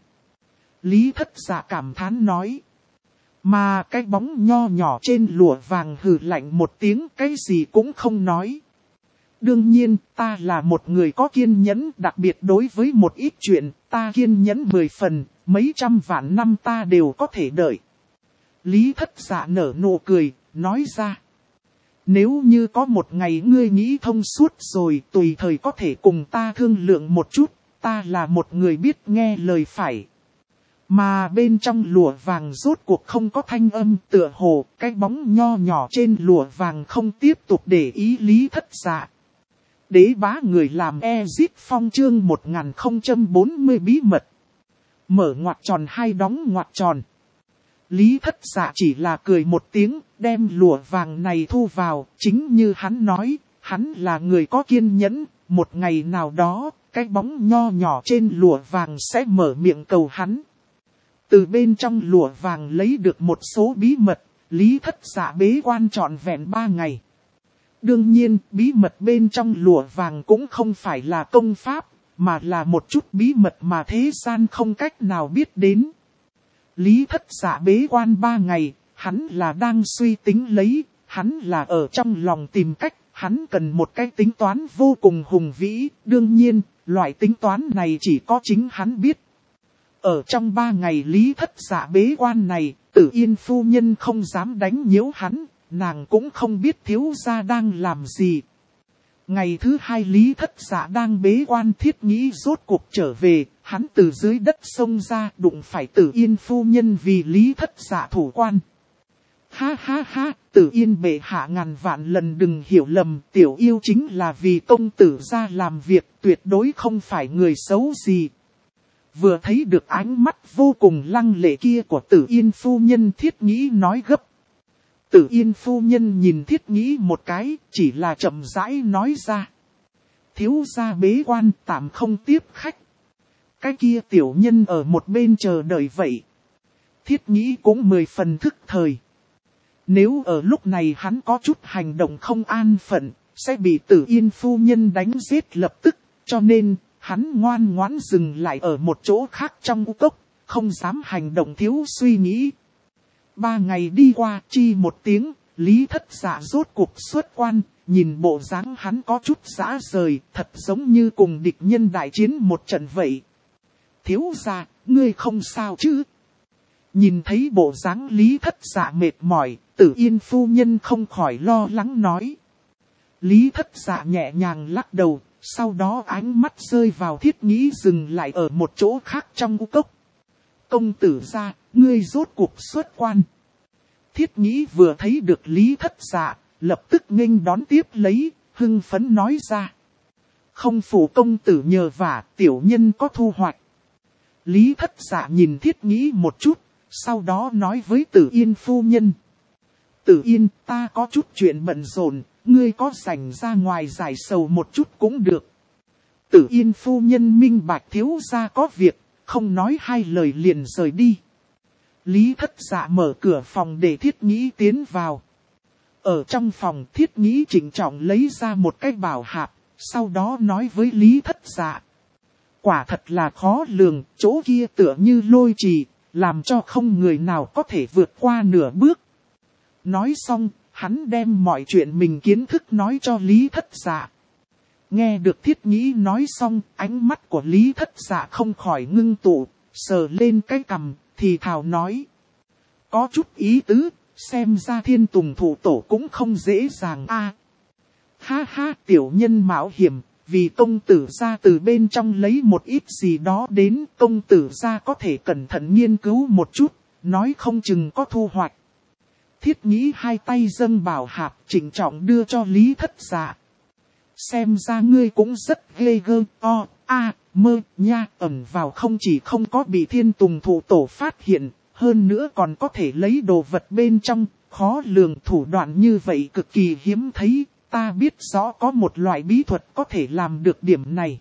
Lý Thất Dạ cảm thán nói. Mà cái bóng nho nhỏ trên lụa vàng hừ lạnh một tiếng, cái gì cũng không nói. Đương nhiên, ta là một người có kiên nhẫn, đặc biệt đối với một ít chuyện, ta kiên nhẫn 10 phần, mấy trăm vạn năm ta đều có thể đợi. Lý Thất Dạ nở nụ cười, nói ra. Nếu như có một ngày ngươi nghĩ thông suốt rồi, tùy thời có thể cùng ta thương lượng một chút, ta là một người biết nghe lời phải. Mà bên trong lụa vàng rốt cuộc không có thanh âm, tựa hồ cái bóng nho nhỏ trên lụa vàng không tiếp tục để ý Lý Thất Dạ. Đế bá người làm Ezip Phong chương 1040 bí mật. Mở ngoặc tròn hay đóng ngoặc tròn. Lý Thất Dạ chỉ là cười một tiếng, đem lụa vàng này thu vào, chính như hắn nói, hắn là người có kiên nhẫn, một ngày nào đó, cái bóng nho nhỏ trên lụa vàng sẽ mở miệng cầu hắn. Từ bên trong lụa vàng lấy được một số bí mật, Lý Thất Dạ bế quan trọn vẹn 3 ngày. Đương nhiên, bí mật bên trong lụa vàng cũng không phải là công pháp, mà là một chút bí mật mà thế gian không cách nào biết đến. Lý Thất Dạ bế quan 3 ngày, hắn là đang suy tính lấy, hắn là ở trong lòng tìm cách, hắn cần một cái tính toán vô cùng hùng vĩ, đương nhiên, loại tính toán này chỉ có chính hắn biết. Ở trong 3 ngày Lý Thất Dạ bế quan này, Tử Yên phu nhân không dám đánh nhiễu hắn, nàng cũng không biết thiếu gia đang làm gì. Ngày thứ 2 Lý Thất Dạ đang bế quan Thiết Nghĩ rốt cuộc trở về, hắn từ dưới đất xông ra đụng phải Tử Yên phu nhân vì Lý Thất Dạ thủ quan. Ha ha ha, Tử Yên bệ hạ ngàn vạn lần đừng hiểu lầm, tiểu yêu chính là vì công tử ra làm việc, tuyệt đối không phải người xấu gì. Vừa thấy được ánh mắt vô cùng lăng lệ kia của Tử Yên phu nhân, Thiết Nghĩ nói gấp. Tử Yên phu nhân nhìn Thiết Nghĩ một cái, chỉ là chậm rãi nói ra. Thiếu gia bế quan tạm không tiếp khách. Cái kia tiểu nhân ở một bên chờ đợi vậy. Thiết Nghĩ cũng 10 phần thức thời. Nếu ở lúc này hắn có chút hành động không an phận, sẽ bị Tử Yên phu nhân đánh giết lập tức, cho nên hắn ngoan ngoãn dừng lại ở một chỗ khác trong u cốc, không dám hành động thiếu suy nghĩ. 3 ngày đi qua, chi một tiếng, Lý Thất Dạ rốt cuộc xuất quan, nhìn bộ dáng hắn có chút rã rời, thật giống như cùng địch nhân đại chiến một trận vậy. Thiếu gia, ngươi không sao chứ? Nhìn thấy bộ dáng Lý Thất Dạ mệt mỏi, Tử Yên phu nhân không khỏi lo lắng nói. Lý Thất Dạ nhẹ nhàng lắc đầu, sau đó ánh mắt rơi vào Thiết Nghĩ dừng lại ở một chỗ khác trong u cốc. Công tử gia, ngươi rốt cuộc xuất quan. Thiết Nghĩ vừa thấy được Lý Thất Dạ, lập tức nghênh đón tiếp lấy, hưng phấn nói ra. Không phụ công tử nhờ vả, tiểu nhân có thu hoạch. Lý Thất Dạ nhìn Thiết Nghĩ một chút, sau đó nói với Tử Yên phu nhân. Tử Yên, ta có chút chuyện bận rộn, ngươi có rảnh ra ngoài giải sầu một chút cũng được. Tử Yên phu nhân minh bạch thiếu gia có việc, không nói hai lời liền rời đi. Lý Thất Dạ mở cửa phòng để Thiết Nghĩ tiến vào. Ở trong phòng Thiết Nghĩ trịnh trọng lấy ra một cái bảo hạp, sau đó nói với Lý Thất Dạ. Quả thật là khó lường, chỗ kia tựa như lôi trì, làm cho không người nào có thể vượt qua nửa bước. Nói xong, hắn đem mọi chuyện mình kiến thức nói cho Lý Thất Dạ. Nghe được Thiết Nghĩ nói xong, ánh mắt của Lý Thất Dạ không khỏi ngưng tụ, sờ lên cái cằm, thì thào nói. Có chút ý tứ, xem ra Thiên Tùng thủ tổ cũng không dễ dàng a. Ha ha, tiểu nhân mạo hiểm, vì công tử gia từ bên trong lấy một ít gì đó đến, công tử gia có thể cẩn thận nghiên cứu một chút, nói không chừng có thu hoạch. Thiết Nghĩ hai tay dâng bảo hạp trịnh trọng đưa cho Lý Thất Dạ. Xem ra ngươi cũng rất ghê gớm, mơ, nha, ẩn vào không chỉ không có bị Thiên Tùng thủ tổ phát hiện, hơn nữa còn có thể lấy đồ vật bên trong, khó lường thủ đoạn như vậy cực kỳ hiếm thấy, ta biết rõ có một loại bí thuật có thể làm được điểm này.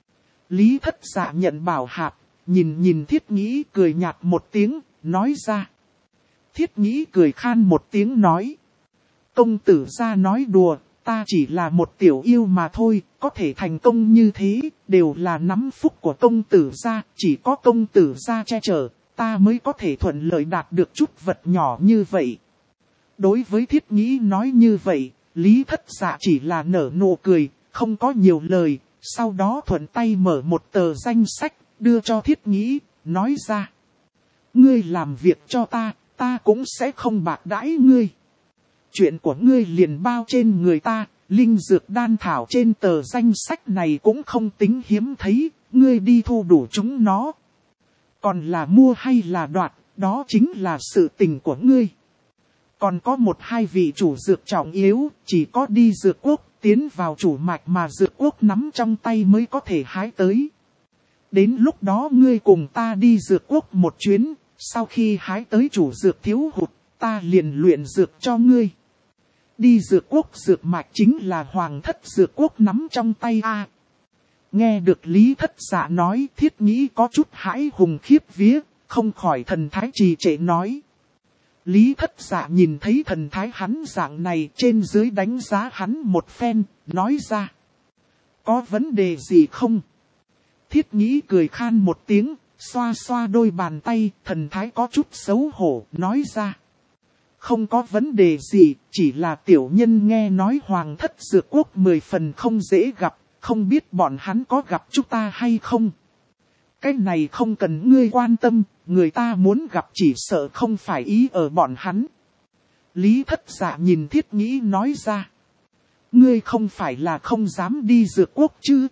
Lý Thất Dạ nhận bảo hạp, nhìn Thiết Nghĩ cười nhạt một tiếng, nói ra. Thiết Nghĩ cười khan một tiếng nói. Công tử gia nói đùa, ta chỉ là một tiểu yêu mà thôi, có thể thành công như thế, đều là nắm phúc của công tử gia, chỉ có công tử gia che chở, ta mới có thể thuận lợi đạt được chút vật nhỏ như vậy. Đối với Thiết Nghĩ nói như vậy, Lý Thất Dạ chỉ là nở nụ cười, không có nhiều lời, sau đó thuận tay mở một tờ danh sách, đưa cho Thiết Nghĩ, nói ra. Ngươi làm việc cho ta, ta cũng sẽ không bạc đãi ngươi. chuyện của ngươi liền bao trên người ta, linh dược đan thảo trên tờ danh sách này cũng không tính hiếm thấy, ngươi đi thu đủ chúng nó. Còn là mua hay là đoạt, đó chính là sự tình của ngươi. Còn có 1-2 vị chủ dược trọng yếu, chỉ có đi dược quốc, tiến vào chủ mạch mà dược quốc nắm trong tay mới có thể hái tới. Đến lúc đó ngươi cùng ta đi dược quốc một chuyến, sau khi hái tới chủ dược thiếu hụt, ta liền luyện dược cho ngươi. Đi dược quốc dược mạch chính là hoàng thất dược quốc nắm trong tay a. Nghe được Lý Thất Dạ nói, Thiết Nghĩ có chút hãi hùng khiếp vía, không khỏi thần thái trì trệ nói. Lý Thất Dạ nhìn thấy thần thái hắn dạng này trên dưới đánh giá hắn một phen, nói ra. Có vấn đề gì không? Thiết Nghĩ cười khan một tiếng, xoa xoa đôi bàn tay, thần thái có chút xấu hổ, nói ra. Không có vấn đề gì, chỉ là tiểu nhân nghe nói hoàng thất dược quốc 10 phần không dễ gặp, không biết bọn hắn có gặp chúng ta hay không. Cái này không cần ngươi quan tâm, người ta muốn gặp chỉ sợ không phải ý ở bọn hắn. Lý Thất Dạ nhìn Thiết Nghĩ nói ra. Ngươi không phải là không dám đi dược quốc chứ?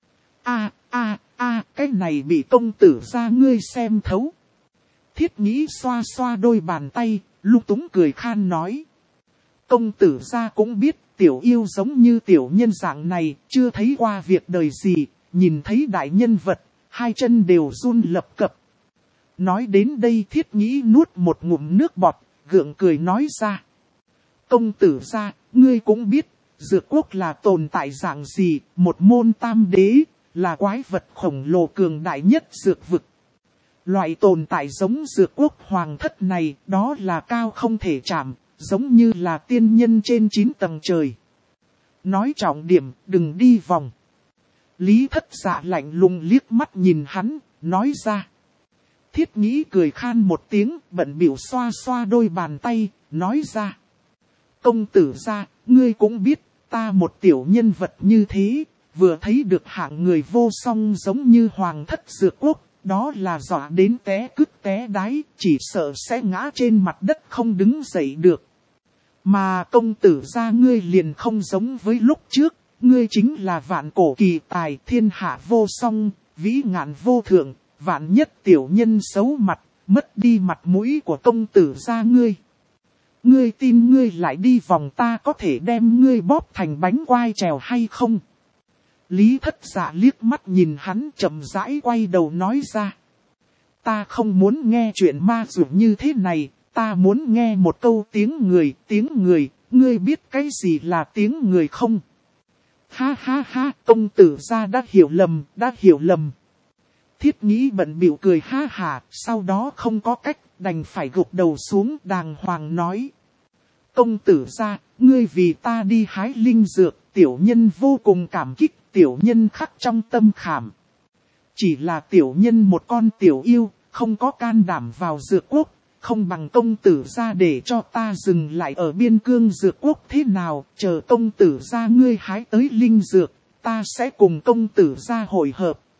Cái này bị công tử gia ngươi xem thấu. Thiết Nghĩ xoa xoa đôi bàn tay, lung túng cười khan nói. Công tử gia cũng biết tiểu yêu giống như tiểu nhân dạng này, chưa thấy qua việc đời gì, nhìn thấy đại nhân vật, hai chân đều run lập cập. Nói đến đây Thiết Nghĩ nuốt một ngụm nước bọt, gượng cười nói ra. Công tử gia, ngươi cũng biết, dược quốc là tồn tại dạng gì, một môn tam đế, là quái vật khổng lồ cường đại nhất dược vực. Loại tồn tại giống dược quốc hoàng thất này, đó là cao không thể chạm, giống như là tiên nhân trên 9 tầng trời. Nói trọng điểm, đừng đi vòng. Lý Thất Dạ lạnh lùng liếc mắt nhìn hắn, nói ra. Thiết Nghĩ cười khan một tiếng, bận bịu xoa xoa đôi bàn tay, nói ra. Công tử gia, ngươi cũng biết, ta một tiểu nhân vật như thế, vừa thấy được hạng người vô song giống như hoàng thất dược quốc, đó là dọa đến té cứt té đái, chỉ sợ sẽ ngã trên mặt đất không đứng dậy được. Mà công tử gia ngươi liền không giống với lúc trước, ngươi chính là vạn cổ kỳ tài thiên hạ vô song, vĩ ngạn vô thượng, vạn nhất tiểu nhân xấu mặt, mất đi mặt mũi của công tử gia ngươi. Ngươi tin ngươi lại đi vòng ta có thể đem ngươi bóp thành bánh quai trèo hay không? Lý Thất Dạ liếc mắt nhìn hắn chậm rãi quay đầu nói ra. Ta không muốn nghe chuyện ma dụ như thế này, ta muốn nghe một câu tiếng người, ngươi biết cái gì là tiếng người không? Ha ha ha, công tử gia đã hiểu lầm. Thiết Nghĩ bận bịu cười ha hả, sau đó không có cách, đành phải gục đầu xuống đàng hoàng nói. Công tử gia, ngươi vì ta đi hái linh dược, tiểu nhân vô cùng cảm kích, tiểu nhân khắc trong tâm khảm. Chỉ là tiểu nhân một con tiểu yêu, không có can đảm vào dược quốc, không bằng công tử gia để cho ta dừng lại ở biên cương dược quốc thế nào, chờ công tử gia ngươi hái tới linh dược, ta sẽ cùng công tử gia hội hợp,